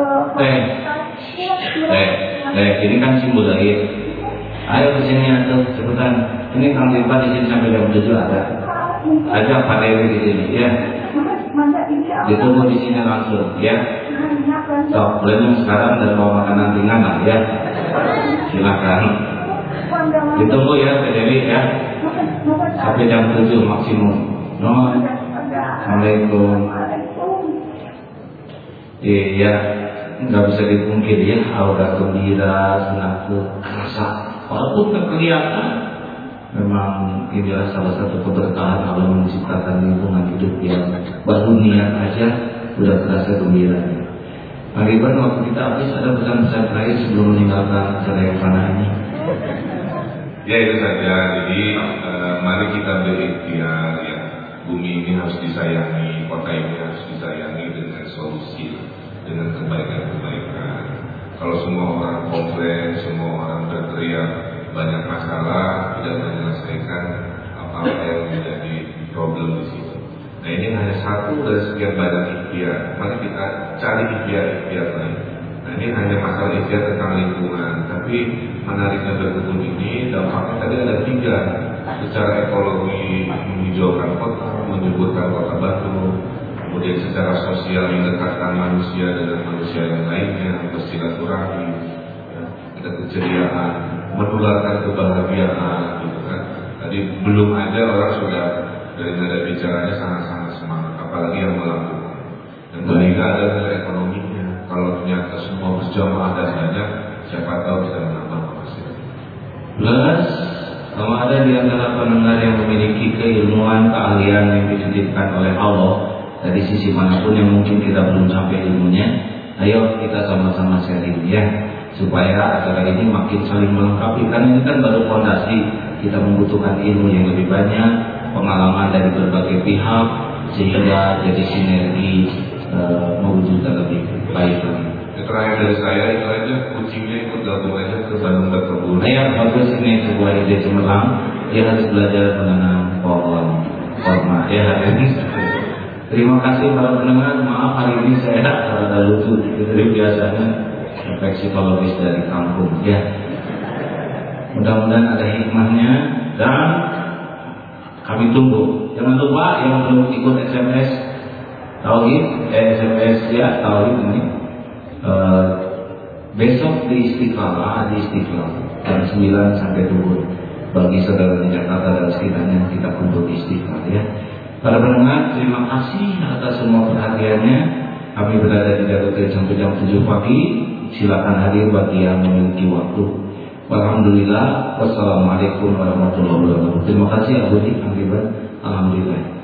ini kan Cimulai. Ayo ke sini atau cepetan. Ini Kang Tirta di sini sampai jam 7 ada. Ajak Pak Dewi di sini ya. Ditunggu di sini langsung ya. Sok, belum sekarang dan bawa makanan ringan lah ya. Silakan. Ditunggu ya Pak Dewi ya. Sampai jam 7 maksimum. Assalamualaikum. Iya, nggak bisa dipungkiri ya. Aura gembira, senang rasa. Walaupun tak kelihatan. Memang inilah salah satu keberkahan Allah menciptakan lingkungan hidup yang baru niat aja sudah terasa gembiranya. Mariban waktu kita habis ada pesan-pesan terakhir sebelum meninggalkan acara yang fana ini. Ya itu saja. Jadi mari kita berikhtiar ya. Bumi ini harus disayangi, kota ini harus disayangi dengan solusi, dengan kebaikan-kebaikan. Kalau semua orang komplain, semua orang berteriak banyak masalah, tidak menyelesaikan apa-apa yang menjadi problem di situ. Nah ini hanya satu dari sekian banyak ikhtiar. Mari kita cari ikhtiar lain. Nah ini hanya masalah ikhtiar tentang lingkungan. Tapi menariknya berkebun ini dampaknya tadi ada 3. Secara ekologi menghijaukan kota, menyuburkan kota batu. Kemudian secara sosial mendekatkan manusia dengan manusia yang lainnya, bersilaturahmi, ya, ada keceriaan, menularkan kebahagiaan, gitu kan. Tadi belum ada orang sudah dari nada bicaranya sangat-sangat semangat, apalagi yang melakukan. Dan ketiga ada nilai ekonominya. Kalau ternyata semua berjamaah dan banyak, siapa tahu bisa menambah penghasilan. Plus, kalau ada di antara pendengar yang memiliki keilmuan, keahlian yang dititipkan oleh Allah dari sisi manapun yang mungkin kita belum sampai ilmunya, ayo kita sama-sama sharing ya, supaya acara ini makin saling melengkapi. Kan ini kan baru fondasi, Kita membutuhkan ilmu yang lebih banyak, pengalaman dari berbagai pihak, sehingga jadi sinergi mewujudkan lebih baik lagi. Terakhir dari saya itu aja, kucingnya ikut gabung aja ke Bandung Berkebun. Saya bagus, ini sebuah ide cemerlang. Dia harus belajar menanam pohon korma. Ya, terima kasih para pendengar. Maaf hari ini saya rada lucu dari biasanya, efek psikologis dari kampung. Ya, mudah-mudahan ada hikmahnya dan kami tunggu. Jangan lupa yang belum ikut SMS Tauhid, SMS ya Tauhid ini. Besok di Istiqlal jam 9 sampai 7 bagi saudara di Jakarta dan sekitarnya kita kumpul di Istiqlal ya. Para pendengar, terima kasih atas semua perhatiannya. Kami berada di Darut sampai jam 7 pagi. Silakan hadir bagi yang memiliki waktu. Alhamdulillah. Wassalamualaikum warahmatullahi wabarakatuh. Terima kasih Abu Dik. Alhamdulillah.